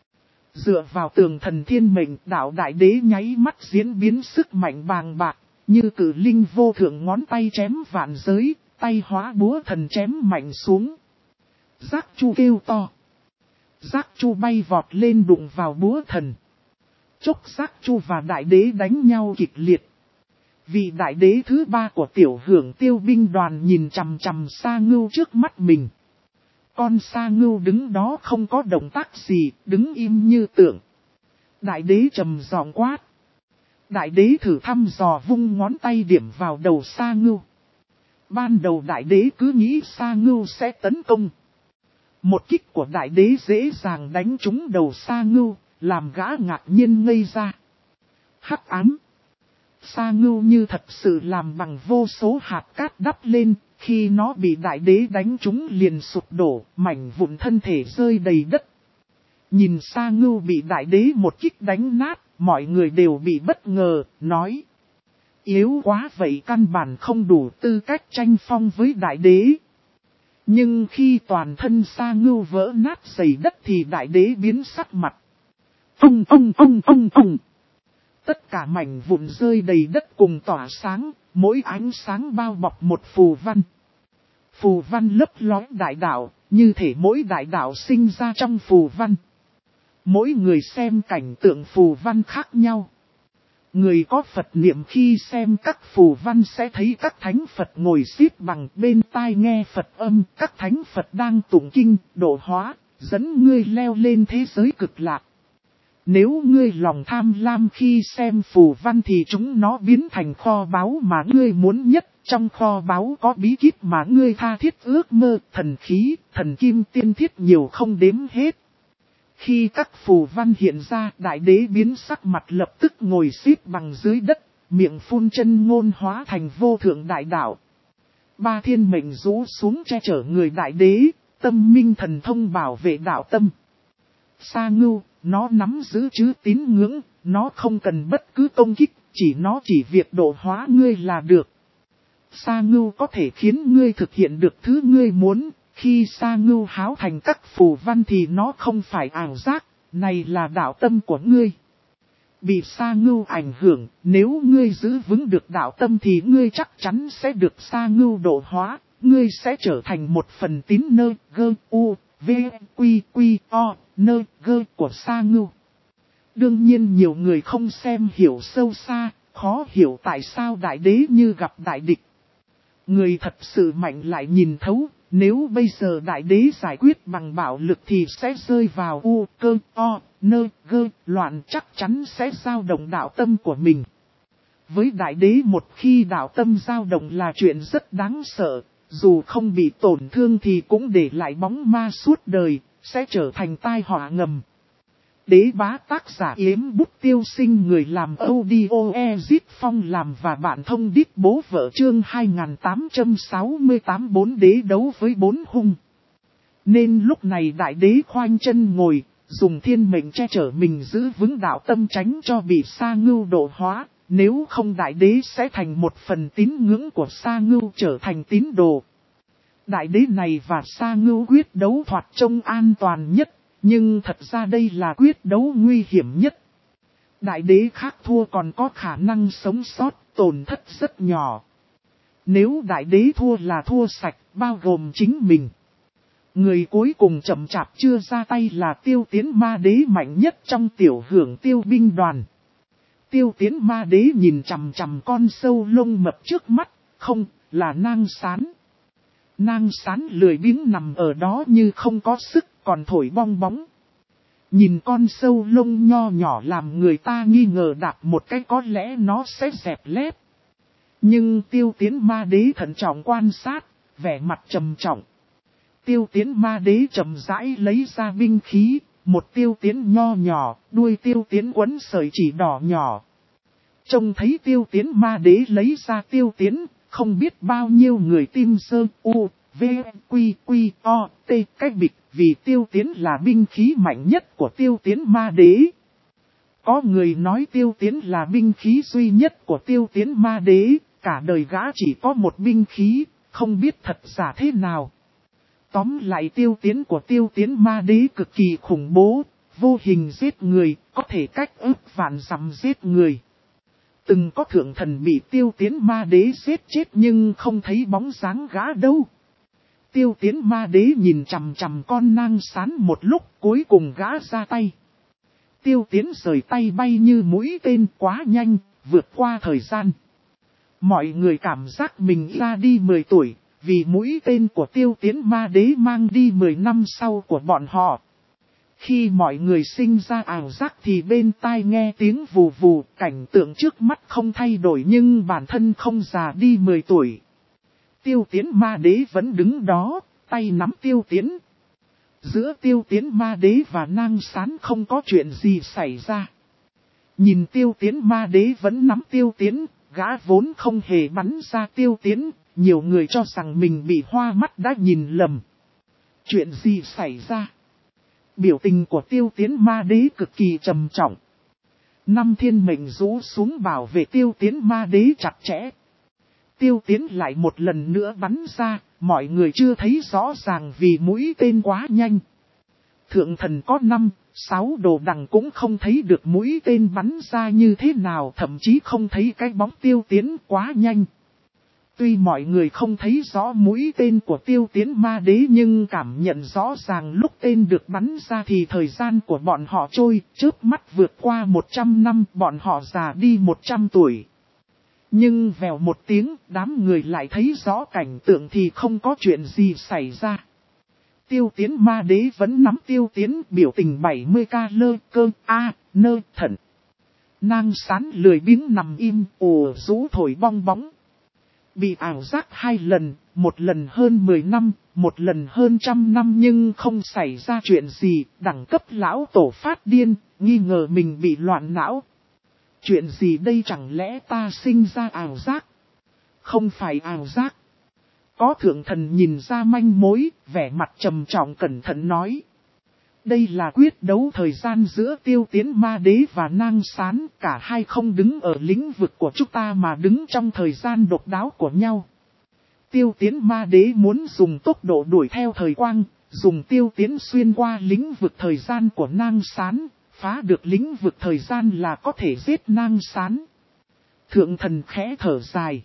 Dựa vào tường thần thiên mệnh, đạo đại đế nháy mắt diễn biến sức mạnh bàng bạc, như cử linh vô thượng ngón tay chém vạn giới, tay hóa búa thần chém mạnh xuống. Giác chu kêu to. Giác chu bay vọt lên đụng vào búa thần. Chốc giác chu và đại đế đánh nhau kịch liệt. Vị đại đế thứ 3 của tiểu hưởng tiêu binh đoàn nhìn chằm chằm Sa Ngưu trước mắt mình. Con Sa Ngưu đứng đó không có động tác gì, đứng im như tượng. Đại đế trầm giọng quát. Đại đế thử thăm dò vung ngón tay điểm vào đầu Sa Ngưu. Ban đầu đại đế cứ nghĩ Sa Ngưu sẽ tấn công. Một kích của đại đế dễ dàng đánh trúng đầu Sa Ngưu, làm gã ngạc nhiên ngây ra. Hắc ám. Sa Ngưu như thật sự làm bằng vô số hạt cát đắp lên, khi nó bị đại đế đánh trúng liền sụp đổ, mảnh vụn thân thể rơi đầy đất. Nhìn Sa Ngưu bị đại đế một kích đánh nát, mọi người đều bị bất ngờ, nói. Yếu quá vậy, căn bản không đủ tư cách tranh phong với đại đế. Nhưng khi toàn thân Sa Ngưu vỡ nát dày đất thì đại đế biến sắc mặt. Ông. Tất cả mảnh vụn rơi đầy đất cùng tỏa sáng, mỗi ánh sáng bao bọc một phù văn. Phù văn lấp lóe đại đạo, như thể mỗi đại đạo sinh ra trong phù văn. Mỗi người xem cảnh tượng phù văn khác nhau. Người có Phật niệm khi xem các phù văn sẽ thấy các thánh Phật ngồi xếp bằng bên tai nghe Phật âm. Các thánh Phật đang tụng kinh, độ hóa, dẫn ngươi leo lên thế giới cực lạc. Nếu ngươi lòng tham lam khi xem phù văn thì chúng nó biến thành kho báu mà ngươi muốn nhất. Trong kho báu có bí kíp mà ngươi tha thiết ước mơ, thần khí, thần kim tiên thiết nhiều không đếm hết. Khi các phù văn hiện ra, đại đế biến sắc mặt lập tức ngồi xếp bằng dưới đất, miệng phun chân ngôn hóa thành vô thượng đại đạo. 3 thiên mệnh rũ xuống che chở người đại đế, tâm minh thần thông bảo vệ đạo tâm. Sa Ngưu, nó nắm giữ chữ tín ngưỡng, nó không cần bất cứ công kích, nó chỉ việc độ hóa ngươi là được. Sa Ngưu có thể khiến ngươi thực hiện được thứ ngươi muốn. Khi Sa Ngưu háo thành các phù văn thì nó không phải ảo giác, này là đạo tâm của ngươi. Bị Sa Ngưu ảnh hưởng, nếu ngươi giữ vững được đạo tâm thì ngươi chắc chắn sẽ được Sa Ngưu độ hóa, ngươi sẽ trở thành một phần tín nơ gơ u, v, quy, o, nơ gơ của Sa Ngưu. Đương nhiên nhiều người không xem hiểu sâu xa, khó hiểu tại sao đại đế như gặp đại địch. Người thật sự mạnh lại nhìn thấu. Nếu bây giờ đại đế giải quyết bằng bạo lực thì sẽ rơi vào u, cơ, o, nơ, gơ, loạn, chắc chắn sẽ dao động đạo tâm của mình. Với đại đế một khi đạo tâm dao động là chuyện rất đáng sợ, dù không bị tổn thương thì cũng để lại bóng ma suốt đời, sẽ trở thành tai họa ngầm. Đế bá tác giả Yếm Bút Tiêu Sinh, người làm audio Ezit Phong làm và bạn thông đít bố vợ, chương 2868. 4 đế đấu với 4 hung. Nên lúc này đại đế khoanh chân ngồi, dùng thiên mệnh che chở mình giữ vững đạo tâm, tránh cho bị Sa Ngưu độ hóa, nếu không đại đế sẽ thành một phần tín ngưỡng của Sa Ngưu, trở thành tín đồ. Đại đế này và Sa Ngưu quyết đấu thoạt trông an toàn nhất, nhưng thật ra đây là quyết đấu nguy hiểm nhất. Đại đế khác thua còn có khả năng sống sót, tổn thất rất nhỏ. Nếu đại đế thua là thua sạch, bao gồm chính mình. Người cuối cùng chậm chạp chưa ra tay là Tiêu Tiến Ma Đế, mạnh nhất trong tiểu hưởng Tiêu binh đoàn. Tiêu Tiến Ma Đế nhìn chằm chằm con sâu lông mập trước mắt, không, là Nang Sán. Nang Sán lười biếng nằm ở đó như không có sức, còn thổi bong bóng. Nhìn con sâu lông nho nhỏ làm người ta nghi ngờ đạp một cái có lẽ nó sẽ dẹp lép. Nhưng Tiêu Tiến Ma Đế thận trọng quan sát, vẻ mặt trầm trọng. Tiêu Tiến Ma Đế chậm rãi lấy ra binh khí, một tiêu tiến nho nhỏ, đuôi tiêu tiến quấn sợi chỉ đỏ nhỏ. Trông thấy Tiêu Tiến Ma Đế lấy ra tiêu tiến, không biết bao nhiêu người tim sơ u, v, quy, quy, o, t, cách bịch, vì tiêu tiến là binh khí mạnh nhất của Tiêu Tiến Ma Đế. Có người nói tiêu tiến là binh khí duy nhất của Tiêu Tiến Ma Đế, cả đời gã chỉ có một binh khí, không biết thật giả thế nào. Tóm lại tiêu tiến của Tiêu Tiến Ma Đế cực kỳ khủng bố, vô hình giết người, có thể cách ức vạn dặm giết người. Từng có thượng thần bị Tiêu Tiến Ma Đế giết chết nhưng không thấy bóng dáng gã đâu. Tiêu Tiến Ma Đế nhìn chằm chằm con Nang Sán một lúc, cuối cùng gã ra tay. Tiêu Tiến rời tay bay như mũi tên, quá nhanh, vượt qua thời gian. Mọi người cảm giác mình ra đi 10 tuổi, vì mũi tên của Tiêu Tiến Ma Đế mang đi 10 năm sau của bọn họ. Khi mọi người sinh ra ảo giác thì bên tai nghe tiếng vù vù, cảnh tượng trước mắt không thay đổi nhưng bản thân không già đi 10 tuổi. Tiêu Tiến Ma Đế vẫn đứng đó, tay nắm Tiêu Tiến. Giữa Tiêu Tiến Ma Đế và Nang Sán không có chuyện gì xảy ra. Nhìn Tiêu Tiến Ma Đế vẫn nắm Tiêu Tiến, gã vốn không hề bắn ra Tiêu Tiến, nhiều người cho rằng mình bị hoa mắt đã nhìn lầm. Chuyện gì xảy ra? Biểu tình của Tiêu Tiến Ma Đế cực kỳ trầm trọng. 5 thiên mệnh rũ xuống bảo vệ Tiêu Tiến Ma Đế chặt chẽ. Tiêu Tiến lại một lần nữa bắn ra, mọi người chưa thấy rõ ràng vì mũi tên quá nhanh. Thượng thần có 5, 6 đồ đằng cũng không thấy được mũi tên bắn ra như thế nào, thậm chí không thấy cái bóng Tiêu Tiến, quá nhanh. Tuy mọi người không thấy rõ mũi tên của Tiêu Tiến Ma Đế nhưng cảm nhận rõ ràng lúc tên được bắn ra thì thời gian của bọn họ trôi, chớp mắt vượt qua 100 năm, bọn họ già đi 100 tuổi. Nhưng vèo một tiếng, đám người lại thấy rõ cảnh tượng thì không có chuyện gì xảy ra. Tiêu Tiến Ma Đế vẫn nắm Tiêu Tiến, biểu tình 70k lơ cơ a nơ thận. Nang Sán lười biếng nằm im, ồ rũ thổi bong bóng. Bị ảo giác 2 lần, một lần hơn 10 năm, một lần hơn 100 năm nhưng không xảy ra chuyện gì, đẳng cấp lão tổ phát điên, nghi ngờ mình bị loạn não. Chuyện gì đây, chẳng lẽ ta sinh ra ảo giác? Không phải ảo giác. Có thượng thần nhìn ra manh mối, vẻ mặt trầm trọng cẩn thận nói. Đây là quyết đấu thời gian giữa Tiêu Tiến Ma Đế và Nang Sán, cả hai không đứng ở lĩnh vực của chúng ta mà đứng trong thời gian độc đáo của nhau. Tiêu Tiến Ma Đế muốn dùng tốc độ đuổi theo thời quang, dùng Tiêu Tiến xuyên qua lĩnh vực thời gian của Nang Sán, phá được lĩnh vực thời gian là có thể giết Nang Sán. Thượng thần khẽ thở dài.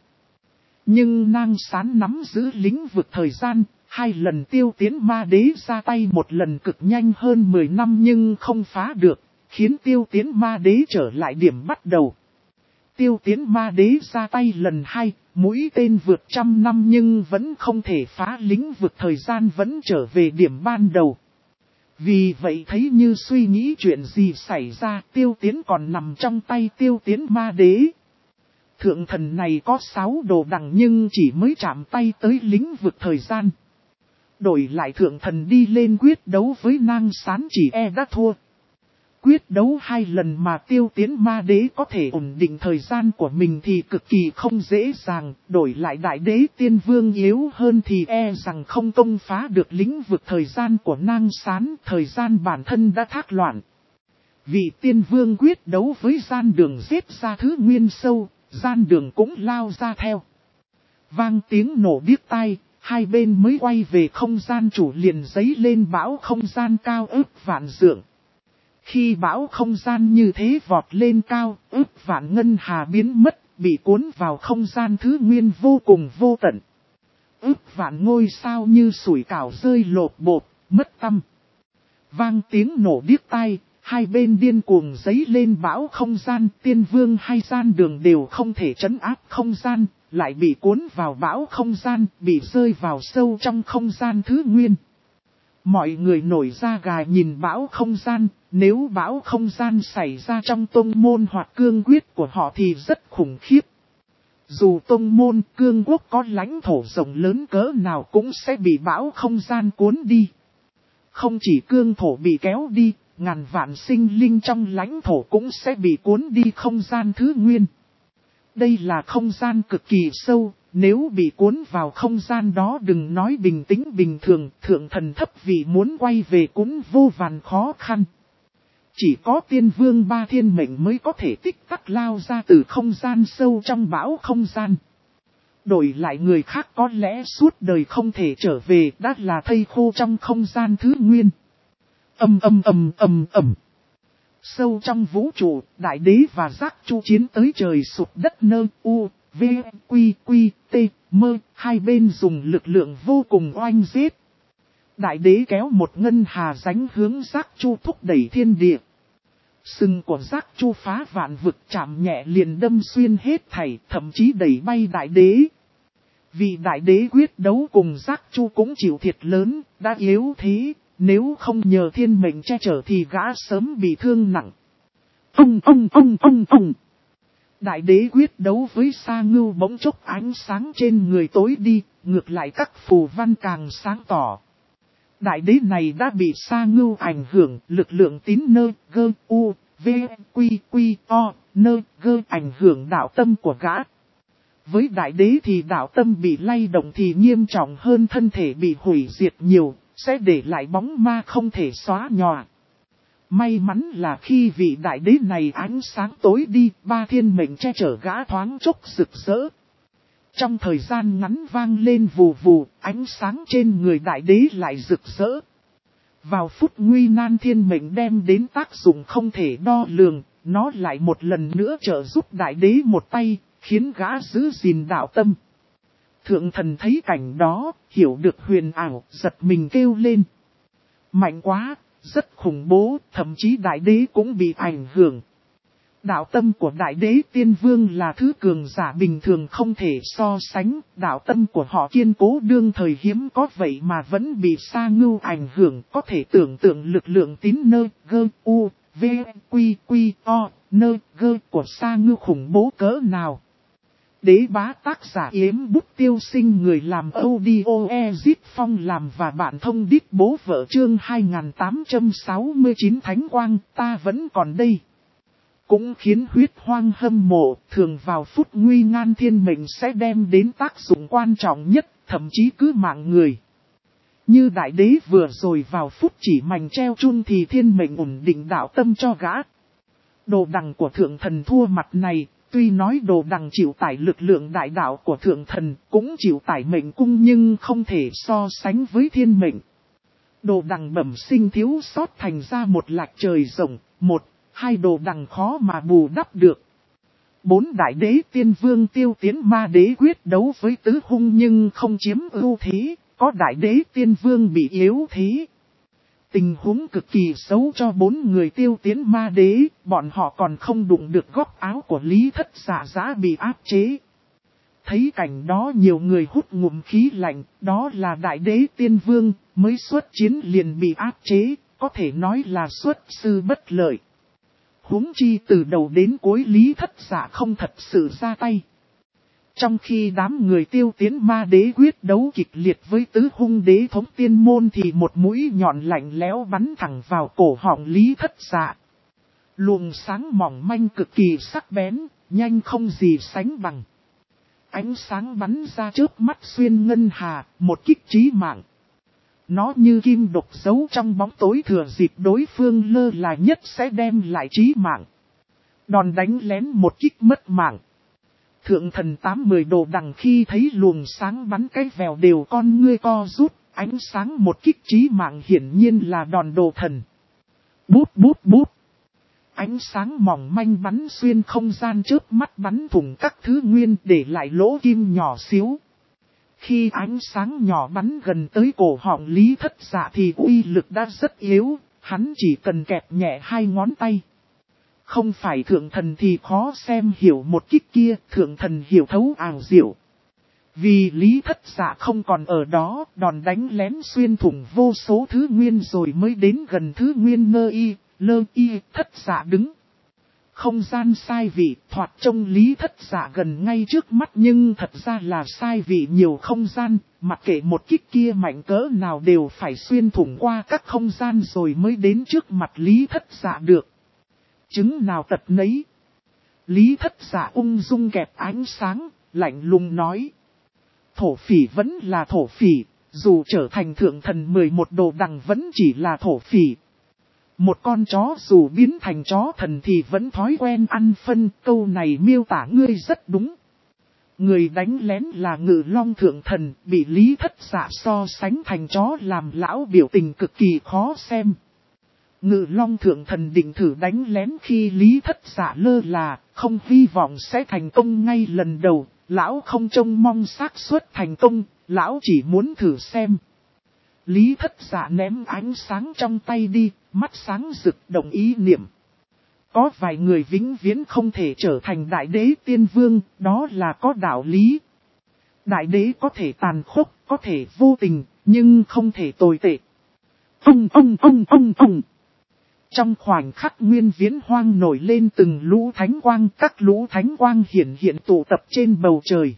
Nhưng Nang Sán nắm giữ lĩnh vực thời gian. 2 lần Tiêu Tiến Ma Đế ra tay, một lần cực nhanh hơn 10 năm nhưng không phá được, khiến Tiêu Tiến Ma Đế trở lại điểm bắt đầu. Tiêu Tiến Ma Đế ra tay lần 2, mũi tên vượt 100 năm nhưng vẫn không thể phá lĩnh vực thời gian, vẫn trở về điểm ban đầu. Vì vậy thấy như suy nghĩ chuyện gì xảy ra, Tiêu Tiến còn nằm trong tay Tiêu Tiến Ma Đế. Thượng thần này có 6 đồ đằng nhưng chỉ mới chạm tay tới lĩnh vực thời gian. Đổi lại thượng thần đi lên quyết đấu với Nang Sán chỉ đã thua. Quyết đấu 2 lần mà Tiêu Tiến Ma Đế có thể ổn định thời gian của mình thì cực kỳ không dễ dàng, đổi lại Đại Đế Tiên Vương yếu hơn thì e rằng không công phá được lĩnh vực thời gian của Nang Sán, thời gian bản thân đã thác loạn. Vị Tiên Vương quyết đấu với Gian Đường giết ra thứ nguyên sâu, Gian Đường cũng lao ra theo. Vang tiếng nổ điếc tai, hai bên mới quay về không gian chủ liền giấy lên bão không gian cao ức vạn dặm. Khi bão không gian như thế vọt lên cao, ức vạn ngân hà biến mất, bị cuốn vào không gian thứ nguyên vô cùng vô tận. Ức vạn ngôi sao như sủi cảo rơi lột bột, mất tâm. Vang tiếng nổ điếc tai, hai bên điên cuồng giấy lên bão không gian, Tiên Vương hay Gian Đường đều không thể trấn áp không gian, lại bị cuốn vào bão không gian, bị rơi vào sâu trong không gian thứ nguyên. Mọi người nổi da gà nhìn bão không gian, nếu bão không gian xảy ra trong tông môn hoặc cương quyết của họ thì rất khủng khiếp. Dù tông môn cương quốc có lãnh thổ rộng lớn cỡ nào cũng sẽ bị bão không gian cuốn đi. Không chỉ cương thổ bị kéo đi, ngàn vạn sinh linh trong lãnh thổ cũng sẽ bị cuốn đi không gian thứ nguyên. Đây là không gian cực kỳ sâu, nếu bị cuốn vào không gian đó đừng nói bình tĩnh bình thường, thượng thần thấp vị muốn quay về cũng vô vàn khó khăn. Chỉ có Tiên Vương Ba Thiên Mệnh mới có thể tích tắc lao ra từ không gian sâu trong bão không gian. Đổi lại người khác có lẽ suốt đời không thể trở về, đã là thây khô trong không gian thứ nguyên. Sâu trong vũ trụ, Đại Đế và Giác Chu chiến tới trời sụp đất nơ, u, v, quy, t, mơ, hai bên dùng lực lượng vô cùng oanh giết. Đại Đế kéo một ngân hà ránh hướng Giác Chu thúc đẩy thiên địa. Sừng của Giác Chu phá vạn vực chạm nhẹ liền đâm xuyên hết thảy, thậm chí đẩy bay Đại Đế. Vì Đại Đế quyết đấu cùng Giác Chu cũng chịu thiệt lớn, đã yếu thế. Nếu không nhờ thiên mệnh che chở thì gã sớm bị thương nặng. Đại Đế quyết đấu với Sa Ngưu bỗng chốc ánh sáng trên người tối đi, ngược lại các phù văn càng sáng tỏ. Đại Đế này đã bị Sa Ngưu ảnh hưởng, lực lượng tín nơ, gơ, u, v, quy, o, nơ, gơ ảnh hưởng đạo tâm của gã. Với Đại Đế thì đạo tâm bị lay động thì nghiêm trọng hơn thân thể bị hủy diệt nhiều. Sẽ để lại bóng ma không thể xóa nhòa. May mắn là khi vị Đại Đế này ánh sáng tối đi, Ba Thiên Mệnh che chở gã thoáng chốc rực rỡ. Trong thời gian ngắn vang lên vù vù, ánh sáng trên người Đại Đế lại rực rỡ. Vào phút nguy nan Thiên Mệnh đem đến tác dụng không thể đo lường, nó lại một lần nữa trợ giúp Đại Đế một tay, khiến gã giữ gìn đạo tâm. Thượng thần thấy cảnh đó, hiểu được huyền ảo, giật mình kêu lên. Mạnh quá, rất khủng bố, thậm chí Đại Đế cũng bị ảnh hưởng. Đạo tâm của Đại Đế Tiên Vương là thứ cường giả bình thường không thể so sánh, đạo tâm của họ kiên cố đương thời hiếm có vậy mà vẫn bị Sa Ngưu ảnh hưởng, có thể tưởng tượng lực lượng tín nơ, gơ, u, v, quy, o, nơ, gơ của Sa Ngưu khủng bố cỡ nào. Đế bá tác giả Yếm Bút Tiêu Sinh người làm audio Ezit Phong làm và bạn thông đít bố vợ chương 2869 Thánh Quang ta vẫn còn đây. Cũng khiến huyết hoang hâm mộ thường vào phút nguy nan thiên mệnh sẽ đem đến tác dụng quan trọng nhất, thậm chí cứ mạng người. Như Đại Đế vừa rồi vào phút chỉ mảnh treo chun thì thiên mệnh ổn định đạo tâm cho gã. Đồ đằng của thượng thần thua mặt này. Tuy nói đồ đằng chịu tải lực lượng đại đạo của thượng thần, cũng chịu tải mệnh cung nhưng không thể so sánh với thiên mệnh. Đồ đằng bẩm sinh thiếu sót thành ra một lạc trời rộng, hai đồ đằng khó mà bù đắp được. 4 Đại Đế Tiên Vương Tiêu Tiến Ma Đế quyết đấu với tứ hung nhưng không chiếm ưu thế, có Đại Đế Tiên Vương bị yếu thế. Tình huống cực kỳ xấu cho 4 người Tiêu Tiến Ma Đế, bọn họ còn không đụng được góc áo của Lý Thất Dạ Dã bị áp chế. Thấy cảnh đó nhiều người hút ngụm khí lạnh, đó là Đại Đế Tiên Vương, mới xuất chiến liền bị áp chế, có thể nói là xuất sư bất lợi. Huống chi từ đầu đến cuối Lý Thất Dạ không thật sự ra tay. Trong khi đám người Tiêu Tiến Ma Đế quyết đấu kịch liệt với tứ hung đế thống tiên môn thì một mũi nhọn lạnh lẽo bắn thẳng vào cổ họng Lý Thất Dạ. Luồng sáng mỏng manh cực kỳ sắc bén, nhanh không gì sánh bằng. Ánh sáng bắn ra chớp mắt xuyên ngân hà, một kích chí mạng. Nó như kim độc giấu trong bóng tối, thừa dịp đối phương lơ là nhất sẽ đem lại chí mạng. Đòn đánh lén một kích mất mạng. Thượng thần 8-10 đồ đằng khi thấy luồng sáng bắn cái vèo đều con ngươi co rút, ánh sáng một kích chí mạng hiển nhiên là đòn đồ thần. Bút bút bút. Ánh sáng mỏng manh bắn xuyên không gian, chớp mắt bắn thủng các thứ nguyên, để lại lỗ kim nhỏ xíu. Khi ánh sáng nhỏ bắn gần tới cổ họng Lý Thất Dạ thì uy lực đã rất yếu, hắn chỉ cần kẹp nhẹ 2 ngón tay. Không phải thượng thần thì khó xem hiểu một kích kia, thượng thần hiểu thấu ảo diệu. Vì Lý Thất Dạ không còn ở đó, đòn đánh lén xuyên thủng vô số thứ nguyên rồi mới đến gần thứ nguyên lơ y, Thất Dạ đứng. Không gian sai vị, thoạt trông Lý Thất Dạ gần ngay trước mắt nhưng thật ra là sai vị nhiều không gian, mặc kệ một kích kia mạnh cỡ nào đều phải xuyên thủng qua các không gian rồi mới đến trước mặt Lý Thất Dạ được. Chứng nào tật nấy. Lý Thất Dạ ung dung kẹp ánh sáng, lạnh lùng nói. Thổ phỉ vẫn là thổ phỉ, dù trở thành thượng thần 11 đồ đằng vẫn chỉ là thổ phỉ. Một con chó dù biến thành chó thần thì vẫn thói quen ăn phân, câu này miêu tả ngươi rất đúng. Người đánh lén là Ngự Long thượng thần, bị Lý Thất Dạ so sánh thành chó làm lão biểu tình cực kỳ khó xem. Ngự Long thượng thần định thử đánh lén khi Lý Thất Dạ lơ là, không hy vọng sẽ thành công ngay lần đầu, lão không trông mong xác suất thành công, lão chỉ muốn thử xem. Lý Thất Dạ ném ánh sáng trong tay đi, mắt sáng rực đồng ý niệm. Có vài người vĩnh viễn không thể trở thành đại đế tiên vương, đó là có đạo lý. Đại đế có thể tàn khốc, có thể vô tình, nhưng không thể tồi tệ. Ông. Trong khoảnh khắc nguyên viễn hoang nổi lên từng lũ thánh quang, các lũ thánh quang hiện tụ tập trên bầu trời.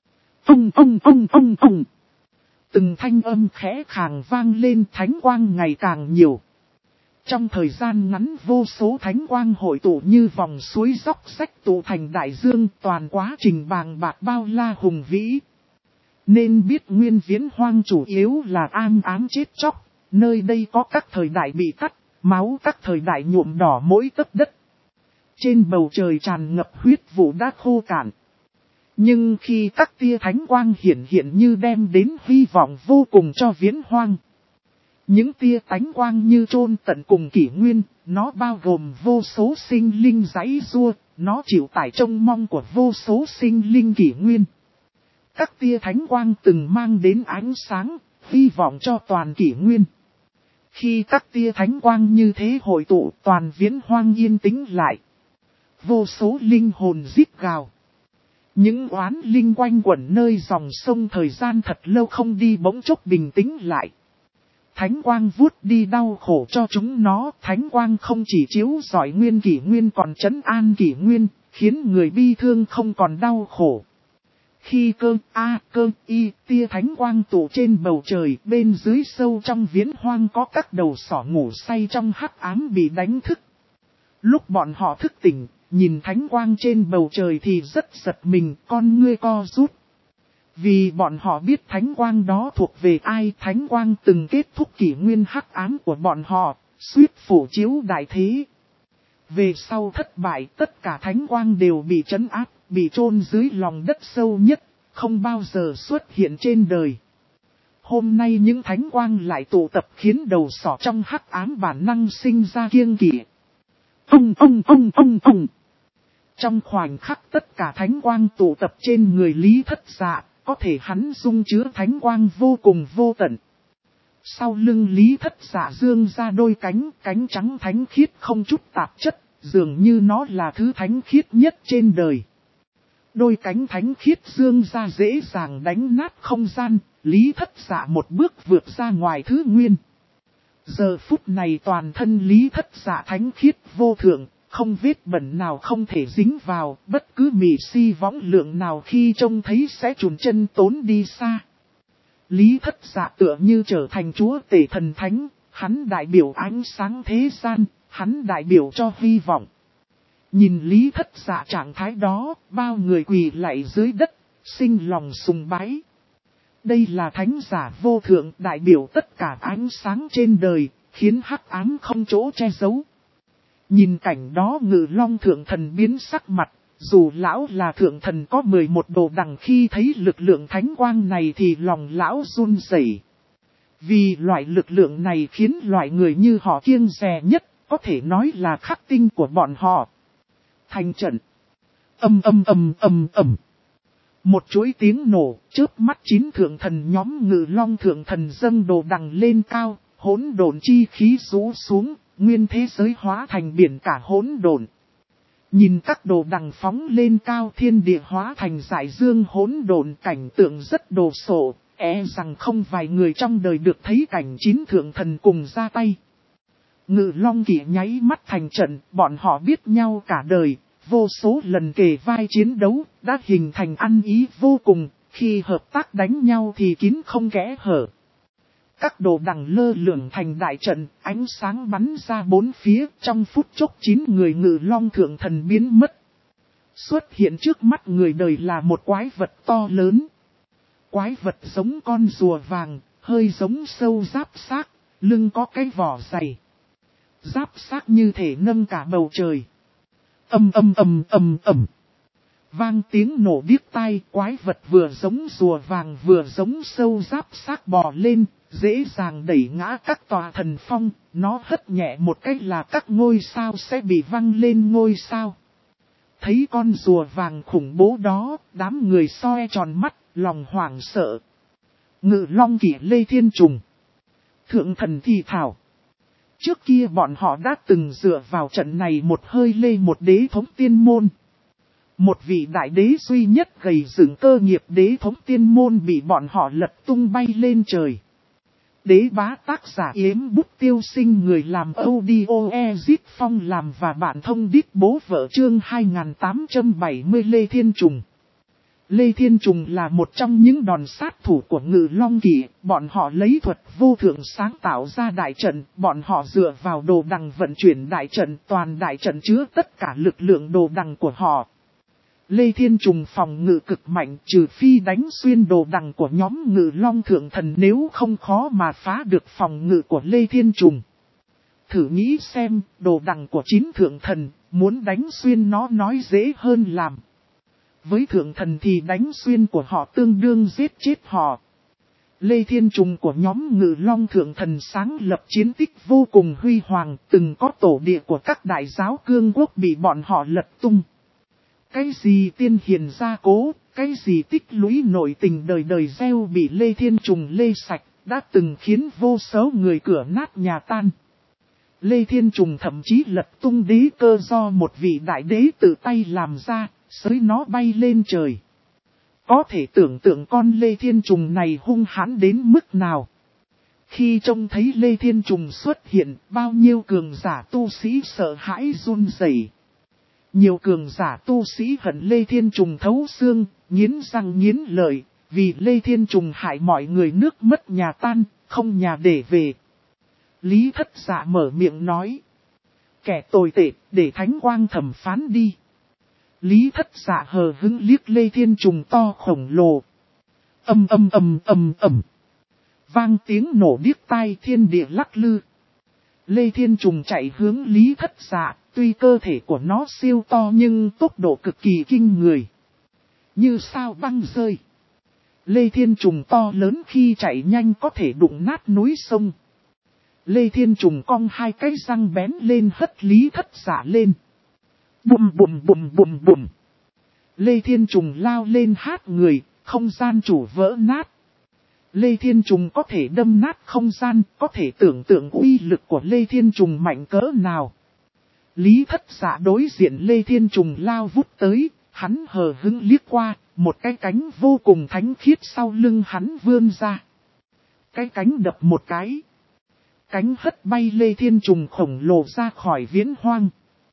Ông. Từng thanh âm khẽ khàng vang lên, thánh quang ngày càng nhiều. Trong thời gian ngắn vô số thánh quang hội tụ như vòng suối róc rách tụ thành đại dương, toàn quá trình bàng bạc bao la hùng vĩ. Nên biết nguyên viễn hoang chủ yếu là am ám chết chóc, nơi đây có các thời đại bị cắt, máu các thời đại nhuộm đỏ mỗi tấc đất. Trên bầu trời tràn ngập huyết vụ đã khô cạn. Nhưng khi các tia thánh quang hiện như đem đến hy vọng vô cùng cho viễn hoang. Những tia thánh quang như chôn tận cùng kỷ nguyên, nó bao gồm vô số sinh linh giãy giụa, nó chịu tải trông mong của vô số sinh linh kỷ nguyên. Các tia thánh quang từng mang đến ánh sáng, hy vọng cho toàn kỷ nguyên. Khi các tia thánh quang như thế hội tụ, toàn viễn hoang yên tĩnh lại. Vô số linh hồn rít gào. Những oán linh quanh quẩn nơi dòng sông thời gian thật lâu không đi bỗng chốc bình tĩnh lại. Thánh quang vuốt đi đau khổ cho chúng nó, thánh quang không chỉ chiếu rọi nguyên kỷ nguyên còn trấn an kỷ nguyên, khiến người bi thương không còn đau khổ. Khi cơ y tia thánh quang tụ trên bầu trời, bên dưới sâu trong viễn hoang có các đầu sỏ ngủ say trong hắc ám bị đánh thức. Lúc bọn họ thức tỉnh, nhìn thánh quang trên bầu trời thì rất giật mình, con ngươi co rút. Vì bọn họ biết thánh quang đó thuộc về ai, thánh quang từng kết thúc kỷ nguyên hắc ám của bọn họ, suýt phủ chiếu đại thế. Về sau thất bại, tất cả thánh quang đều bị trấn áp, bị chôn dưới lòng đất sâu nhất, không bao giờ xuất hiện trên đời. Hôm nay những thánh quang lại tụ tập khiến đầu sỏ trong hắc ám bản năng sinh ra kiêng kỵ. Ông. Trong khoảnh khắc tất cả thánh quang tụ tập trên người Lý Thất Dạ, có thể hắn dung chứa thánh quang vô cùng vô tận. Sau lưng Lý Thất Dạ dương ra đôi cánh trắng thánh khiết không chút tạp chất, dường như nó là thứ thánh khiết nhất trên đời. Đôi cánh thánh khiết dương ra dễ dàng đánh nát không gian, Lý Thất Dạ một bước vượt ra ngoài thứ nguyên. Giờ phút này toàn thân Lý Thất Dạ thánh khiết vô thượng, không vết bẩn nào không thể dính vào, bất cứ mị si võng lượng nào khi trông thấy sẽ chùn chân tốn đi xa. Lý Thất Dạ tựa như trở thành chúa tể thần thánh, hắn đại biểu ánh sáng thế gian, hắn đại biểu cho hy vọng. Nhìn Lý Thất Dạ trạng thái đó, bao người quỳ lạy dưới đất, sinh lòng sùng bái. Đây là thánh giả vô thượng đại biểu tất cả ánh sáng trên đời, khiến hắc ám không chỗ che giấu. Nhìn cảnh đó Ngự Long thượng thần biến sắc mặt, dù lão là thượng thần có 11 đồ đằng khi thấy lực lượng thánh quang này thì lòng lão run rẩy. Vì loại lực lượng này khiến loại người như họ kiêng dè nhất, có thể nói là khắc tinh của bọn họ. Thành trận. Ầm. Một chuỗi tiếng nổ, chớp mắt 9 thượng thần nhóm Ngự Long thượng thần dâng đồ đằng lên cao, hỗn độn chi khí rũ xuống, nguyên thế giới hóa thành biển cả hỗn độn. Nhìn các đồ đằng phóng lên cao, thiên địa hóa thành đại dương hỗn độn, cảnh tượng rất đồ sộ, rằng không vài người trong đời được thấy cảnh 9 thượng thần cùng ra tay. Ngự Long Kỵ nháy mắt thành trận, bọn họ biết nhau cả đời, vô số lần kề vai chiến đấu, đã hình thành ăn ý vô cùng, khi hợp tác đánh nhau thì kín không kẽ hở. Các đồ đằng lơ lửng thành đại trận, ánh sáng bắn ra bốn phía, trong phút chốc 9 người Ngự Long thượng thần biến mất. Xuất hiện trước mắt người đời là một quái vật to lớn. Quái vật giống con rùa vàng, hơi giống sâu giáp xác, lưng có cái vỏ dày. Giáp xác như thể nâng cả bầu trời. Ầm. Vang tiếng nổ điếc tai, quái vật vừa giống rùa vàng vừa giống sâu giáp xác bò lên, dễ dàng đẩy ngã các tòa thần phong, nó hất nhẹ một cách là các ngôi sao sẽ bị văng lên ngôi sao. Thấy con rùa vàng khủng bố đó, đám người soi tròn mắt, lòng hoảng sợ. Ngự Long Kỵ Lê Thiên Trùng. Thượng thần thì thảo. Trước kia bọn họ đã từng dựa vào trận này một hơi lê một đế thống tiên môn. Một vị đại đế duy nhất gầy dựng cơ nghiệp đế thống tiên môn bị bọn họ lật tung bay lên trời. Đế bá tác giả Yếm Bút Tiêu Sinh người làm audio Ezit Phong làm và bạn thông đít bố vợ chương 2870 Lê Thiên Trùng. Lê Thiên Trùng là một trong những đòn sát thủ của Ngự Long Kỵ, bọn họ lấy thuật vô thượng sáng tạo ra đại trận, bọn họ dựa vào đồ đằng vận chuyển đại trận, toàn đại trận chứa tất cả lực lượng đồ đằng của họ. Lê Thiên Trùng phòng ngự cực mạnh, trừ phi đánh xuyên đồ đằng của nhóm Ngự Long thượng thần, nếu không khó mà phá được phòng ngự của Lê Thiên Trùng. Thử nghĩ xem, đồ đằng của 9 thượng thần, muốn đánh xuyên nó nói dễ hơn làm. Với thượng thần thì đánh xuyên của họ tương đương giết chết họ. Lê Thiên Trùng của nhóm Ngự Long thượng thần sáng lập chiến tích vô cùng huy hoàng, từng có tổ địa của các đại giáo cương quốc bị bọn họ lật tung. Cái gì tiên hiền gia cố, cái gì tích lũy nội tình đời đời gieo bị Lê Thiên Trùng lê sạch, đã từng khiến vô số người cửa nát nhà tan. Lê Thiên Trùng thậm chí lật tung đế cơ do một vị đại đế tự tay làm ra, xới nó bay lên trời. Có thể tưởng tượng con Lê Thiên Trùng này hung hãn đến mức nào. Khi trông thấy Lê Thiên Trùng xuất hiện, bao nhiêu cường giả tu sĩ sợ hãi run rẩy. Nhiều cường giả tu sĩ hận Lê Thiên Trùng thấu xương, nghiến răng nghiến lợi, vì Lê Thiên Trùng hại mọi người nước mất nhà tan, không nhà để về. Lý Thất Dạ mở miệng nói. Kẻ tồi tệ, để thánh quang thẩm phán đi. Lý Thất Dạ hờ hững liếc Lê Thiên Trùng to khổng lồ. Ầm. Vang tiếng nổ điếc tai, thiên địa lắc lư. Lê Thiên Trùng chạy hướng Lý Thất Dạ, tuy cơ thể của nó siêu to nhưng tốc độ cực kỳ kinh người. Như sao băng rơi. Lê Thiên Trùng to lớn khi chạy nhanh có thể đụng nát núi sông. Lê Thiên Trùng cong hai cái răng bén lên hất Lý Thất Dạ lên. Bùm. Lê Thiên Trùng lao lên hát người, không gian chủ vỡ nát. Lê Thiên Trùng có thể đâm nát không gian, có thể tưởng tượng uy lực của Lê Thiên Trùng mạnh cỡ nào. Lý Thất Dạ đối diện Lê Thiên Trùng lao vút tới, hắn hờ hững liếc qua, một cái cánh vô cùng thánh khiết sau lưng hắn vươn ra. Cái cánh đập một cái. Cánh hất bay Lê Thiên Trùng khổng lồ ra khỏi viễn hoang.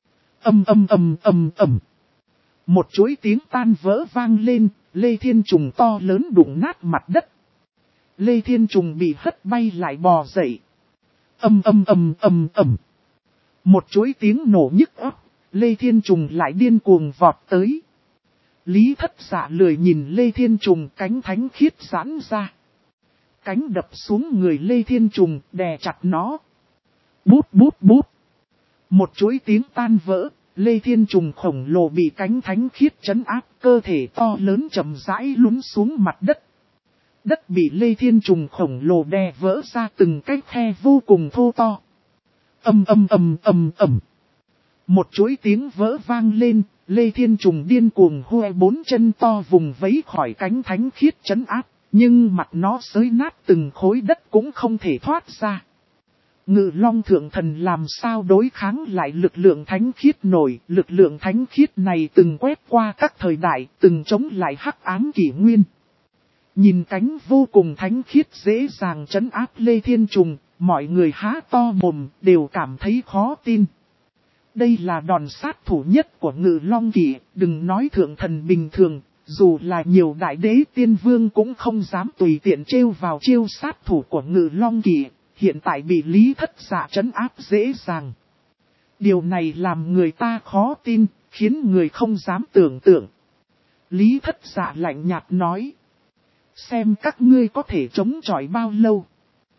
Ầm. Một chuỗi tiếng tan vỡ vang lên, Lê Thiên Trùng to lớn đụng nát mặt đất. Lê Thiên Trùng bị hất bay lại bò dậy. Ầm. Một chuỗi tiếng nổ nhức óc, Lê Thiên Trùng lại điên cuồng vọt tới. Lý Thất Dạ lười nhìn Lê Thiên Trùng, cánh thánh khiết giãn ra. Cánh đập xuống người Lê Thiên Trùng, đè chặt nó. Bút bút bút. Một chuỗi tiếng tan vỡ, Lê Thiên Trùng khổng lồ bị cánh thánh khiết trấn áp, cơ thể to lớn chậm rãi lún xuống mặt đất. Đất bị Lê Thiên Trùng khổng lồ đè vỡ ra từng cái khe vô cùng thô to. Ầm ầm ầm ầm ầm. Một chuỗi tiếng vỡ vang lên, Lê Thiên Trùng điên cuồng hoe bốn chân to vùng vẫy khỏi cánh thánh khiết trấn áp, nhưng mặt nó xới nát từng khối đất cũng không thể thoát ra. Ngự Long Thượng Thần làm sao đối kháng lại lực lượng thánh khiết nổi, lực lượng thánh khiết này từng quét qua các thời đại, từng chống lại hắc ám kỷ nguyên. Nhìn cánh vô cùng thánh khiết dễ dàng trấn áp Lê Thiên Trùng, mọi người há to mồm, đều cảm thấy khó tin. Đây là đòn sát thủ nhất của Ngự Long Kỷ, đừng nói thượng thần bình thường, dù là nhiều đại đế tiên vương cũng không dám tùy tiện trêu vào chiêu sát thủ của Ngự Long Kỷ, hiện tại bị Lý Thất Dạ trấn áp dễ dàng. Điều này làm người ta khó tin, khiến người không dám tưởng tượng. Lý Thất Dạ lạnh nhạt nói. Xem các ngươi có thể chống chọi bao lâu.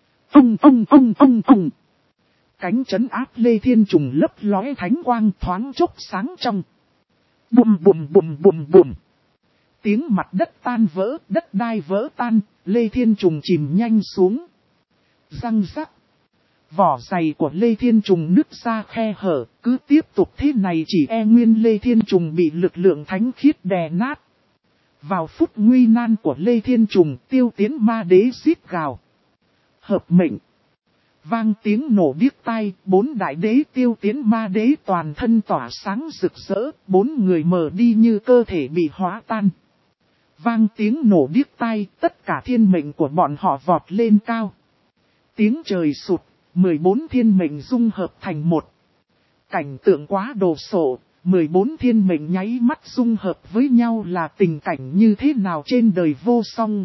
Ông. Cánh trấn áp Lê Thiên Trùng lấp lóe thánh quang thoáng chốc sáng trong. Bùm bùm bùm bùm bùm. Tiếng mặt đất tan vỡ, đất đai vỡ tan, Lê Thiên Trùng chìm nhanh xuống. Răng rắc. Vỏ giày của Lê Thiên Trùng nứt ra khe hở, cứ tiếp tục thế này chỉ e nguyên Lê Thiên Trùng bị lực lượng thánh khiết đè nát. Vào phút nguy nan của Lê Thiên Trùng, Tiêu Tiến Ma Đế xít gào. Hợp mệnh. Vang tiếng nổ điếc tai, 4 đại đế Tiêu Tiến Ma Đế toàn thân tỏa sáng rực rỡ, 4 người mờ đi như cơ thể bị hóa tan. Vang tiếng nổ điếc tai, tất cả thiên mệnh của bọn họ vọt lên cao. Tiếng trời sụt, 14 thiên mệnh dung hợp thành một. Cảnh tượng quá đồ sộ, 14 thiên mệnh nháy mắt dung hợp với nhau là tình cảnh như thế nào trên đời vô song.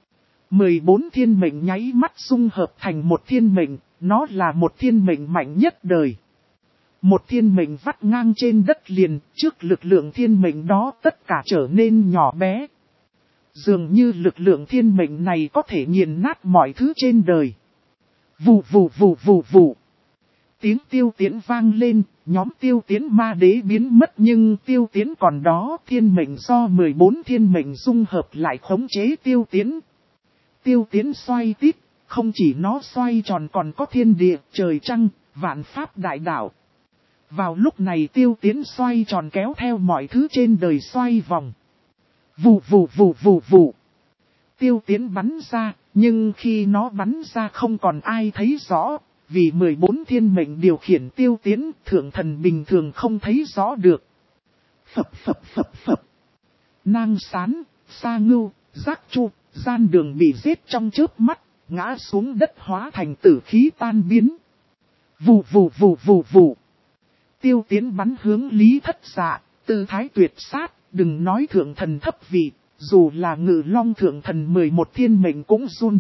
14 thiên mệnh nháy mắt dung hợp thành một thiên mệnh, nó là một thiên mệnh mạnh nhất đời. Một thiên mệnh vắt ngang trên đất liền, trước lực lượng thiên mệnh đó tất cả trở nên nhỏ bé. Dường như lực lượng thiên mệnh này có thể nghiền nát mọi thứ trên đời. Vù vù vù vù vù. Tiếng Tiêu Tiến vang lên, nhóm Tiêu Tiến Ma Đế biến mất nhưng Tiêu Tiến còn đó, thiên mệnh do 14 thiên mệnh dung hợp lại khống chế Tiêu Tiến. Tiêu Tiến xoay tít, không chỉ nó xoay tròn còn có thiên địa, trời trăng, vạn pháp đại đạo. Vào lúc này Tiêu Tiến xoay tròn kéo theo mọi thứ trên đời xoay vòng. Vù vù vù vù vù. Tiêu Tiến bắn ra, nhưng khi nó bắn ra không còn ai thấy rõ, vì 14 thiên mệnh điều khiển Tiêu Tiến, thượng thần bình thường không thấy rõ được. Phập phập phập phập. Nang Sán, Sa Ngưu, Giác Chu, Gian Đường bị giết trong chớp mắt, ngã xuống đất hóa thành tử khí tan biến. Vù vù vù vù vù. Tiêu Tiến bắn hướng Lý Thất Dạ, tư thái tuyệt sát, đừng nói thượng thần thấp vị, dù là Ngự Long thượng thần 11 thiên mệnh cũng run.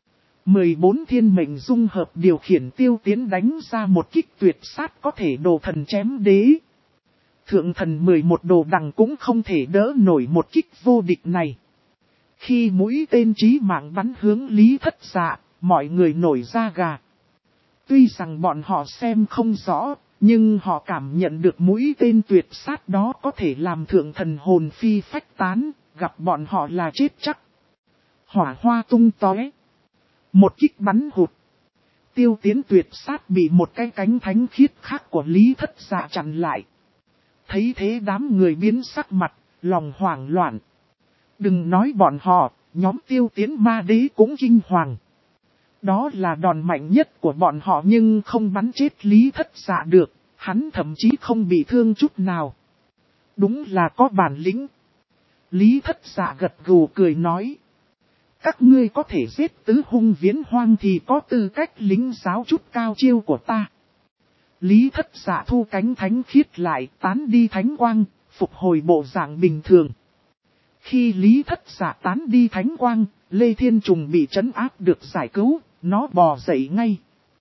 14 thiên mệnh dung hợp điều khiển Tiêu Tiến đánh ra một kích tuyệt sát có thể đồ thần chém đế. Thượng thần 11 đồ đằng cũng không thể đỡ nổi một kích vô địch này. Khi mũi tên chí mạng bắn hướng Lý Thất Dạ, mọi người nổi da gà. Tuy rằng bọn họ xem không rõ, nhưng họ cảm nhận được mũi tên tuyệt sát đó có thể làm thượng thần hồn phi phách tán, gặp bọn họ là chết chắc. Hỏa hoa tung tóe. Một kích bắn hụt. Tiêu Tiến tuyệt sát bị một cái cánh thánh khiết khác của Lý Thất Dạ chặn lại. Thấy thế đám người biến sắc mặt, lòng hoảng loạn. Đừng nói bọn họ, nhóm Tiêu Tiến Ma Đế cũng kinh hoàng. Đó là đòn mạnh nhất của bọn họ nhưng không bắn chết Lý Thất Dạ được, hắn thậm chí không bị thương chút nào. Đúng là có bản lĩnh. Lý Thất Dạ gật gù cười nói. Các ngươi có thể giết tứ hung viễn hoang thì có tư cách lính giáo chút cao chiêu của ta. Lý Thất Dạ thu cánh thánh khiết lại, tán đi thánh quang, phục hồi bộ dạng bình thường. Khi Lý Thất Dạ tán đi thánh quang, Lê Thiên Trùng bị trấn áp được giải cứu, nó bò dậy ngay.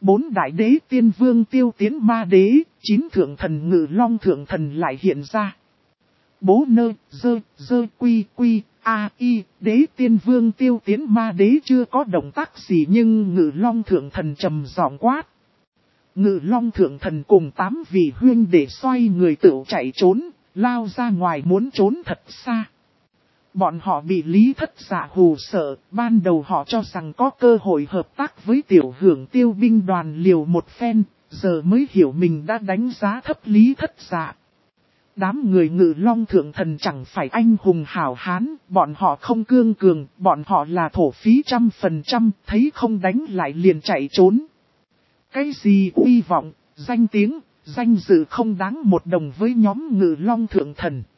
4 đại đế tiên vương Tiêu Tiến Ma Đế, 9 thượng thần Ngự Long thượng thần lại hiện ra. Bố nơ, dơ quy quy, a y, đế tiên vương Tiêu Tiến Ma Đế chưa có động tác gì nhưng Ngự Long thượng thần trầm giọng quát. Ngự Long thượng thần cùng 8 vị huynh để xoay người tựu chạy trốn, lao ra ngoài muốn trốn thật xa. Bọn họ bị Lý Thất Dạ hù sợ, ban đầu họ cho rằng có cơ hội hợp tác với tiểu hưởng tiêu binh đoàn liều một phen, giờ mới hiểu mình đã đánh giá thấp Lý Thất Dạ. Đám người Ngự Long thượng thần chẳng phải anh hùng hảo hán, bọn họ không cương cường, bọn họ là thổ phí 100%, thấy không đánh lại liền chạy trốn. Cái gì uy vọng, danh tiếng, danh dự không đáng một đồng với nhóm Ngự Long thượng thần.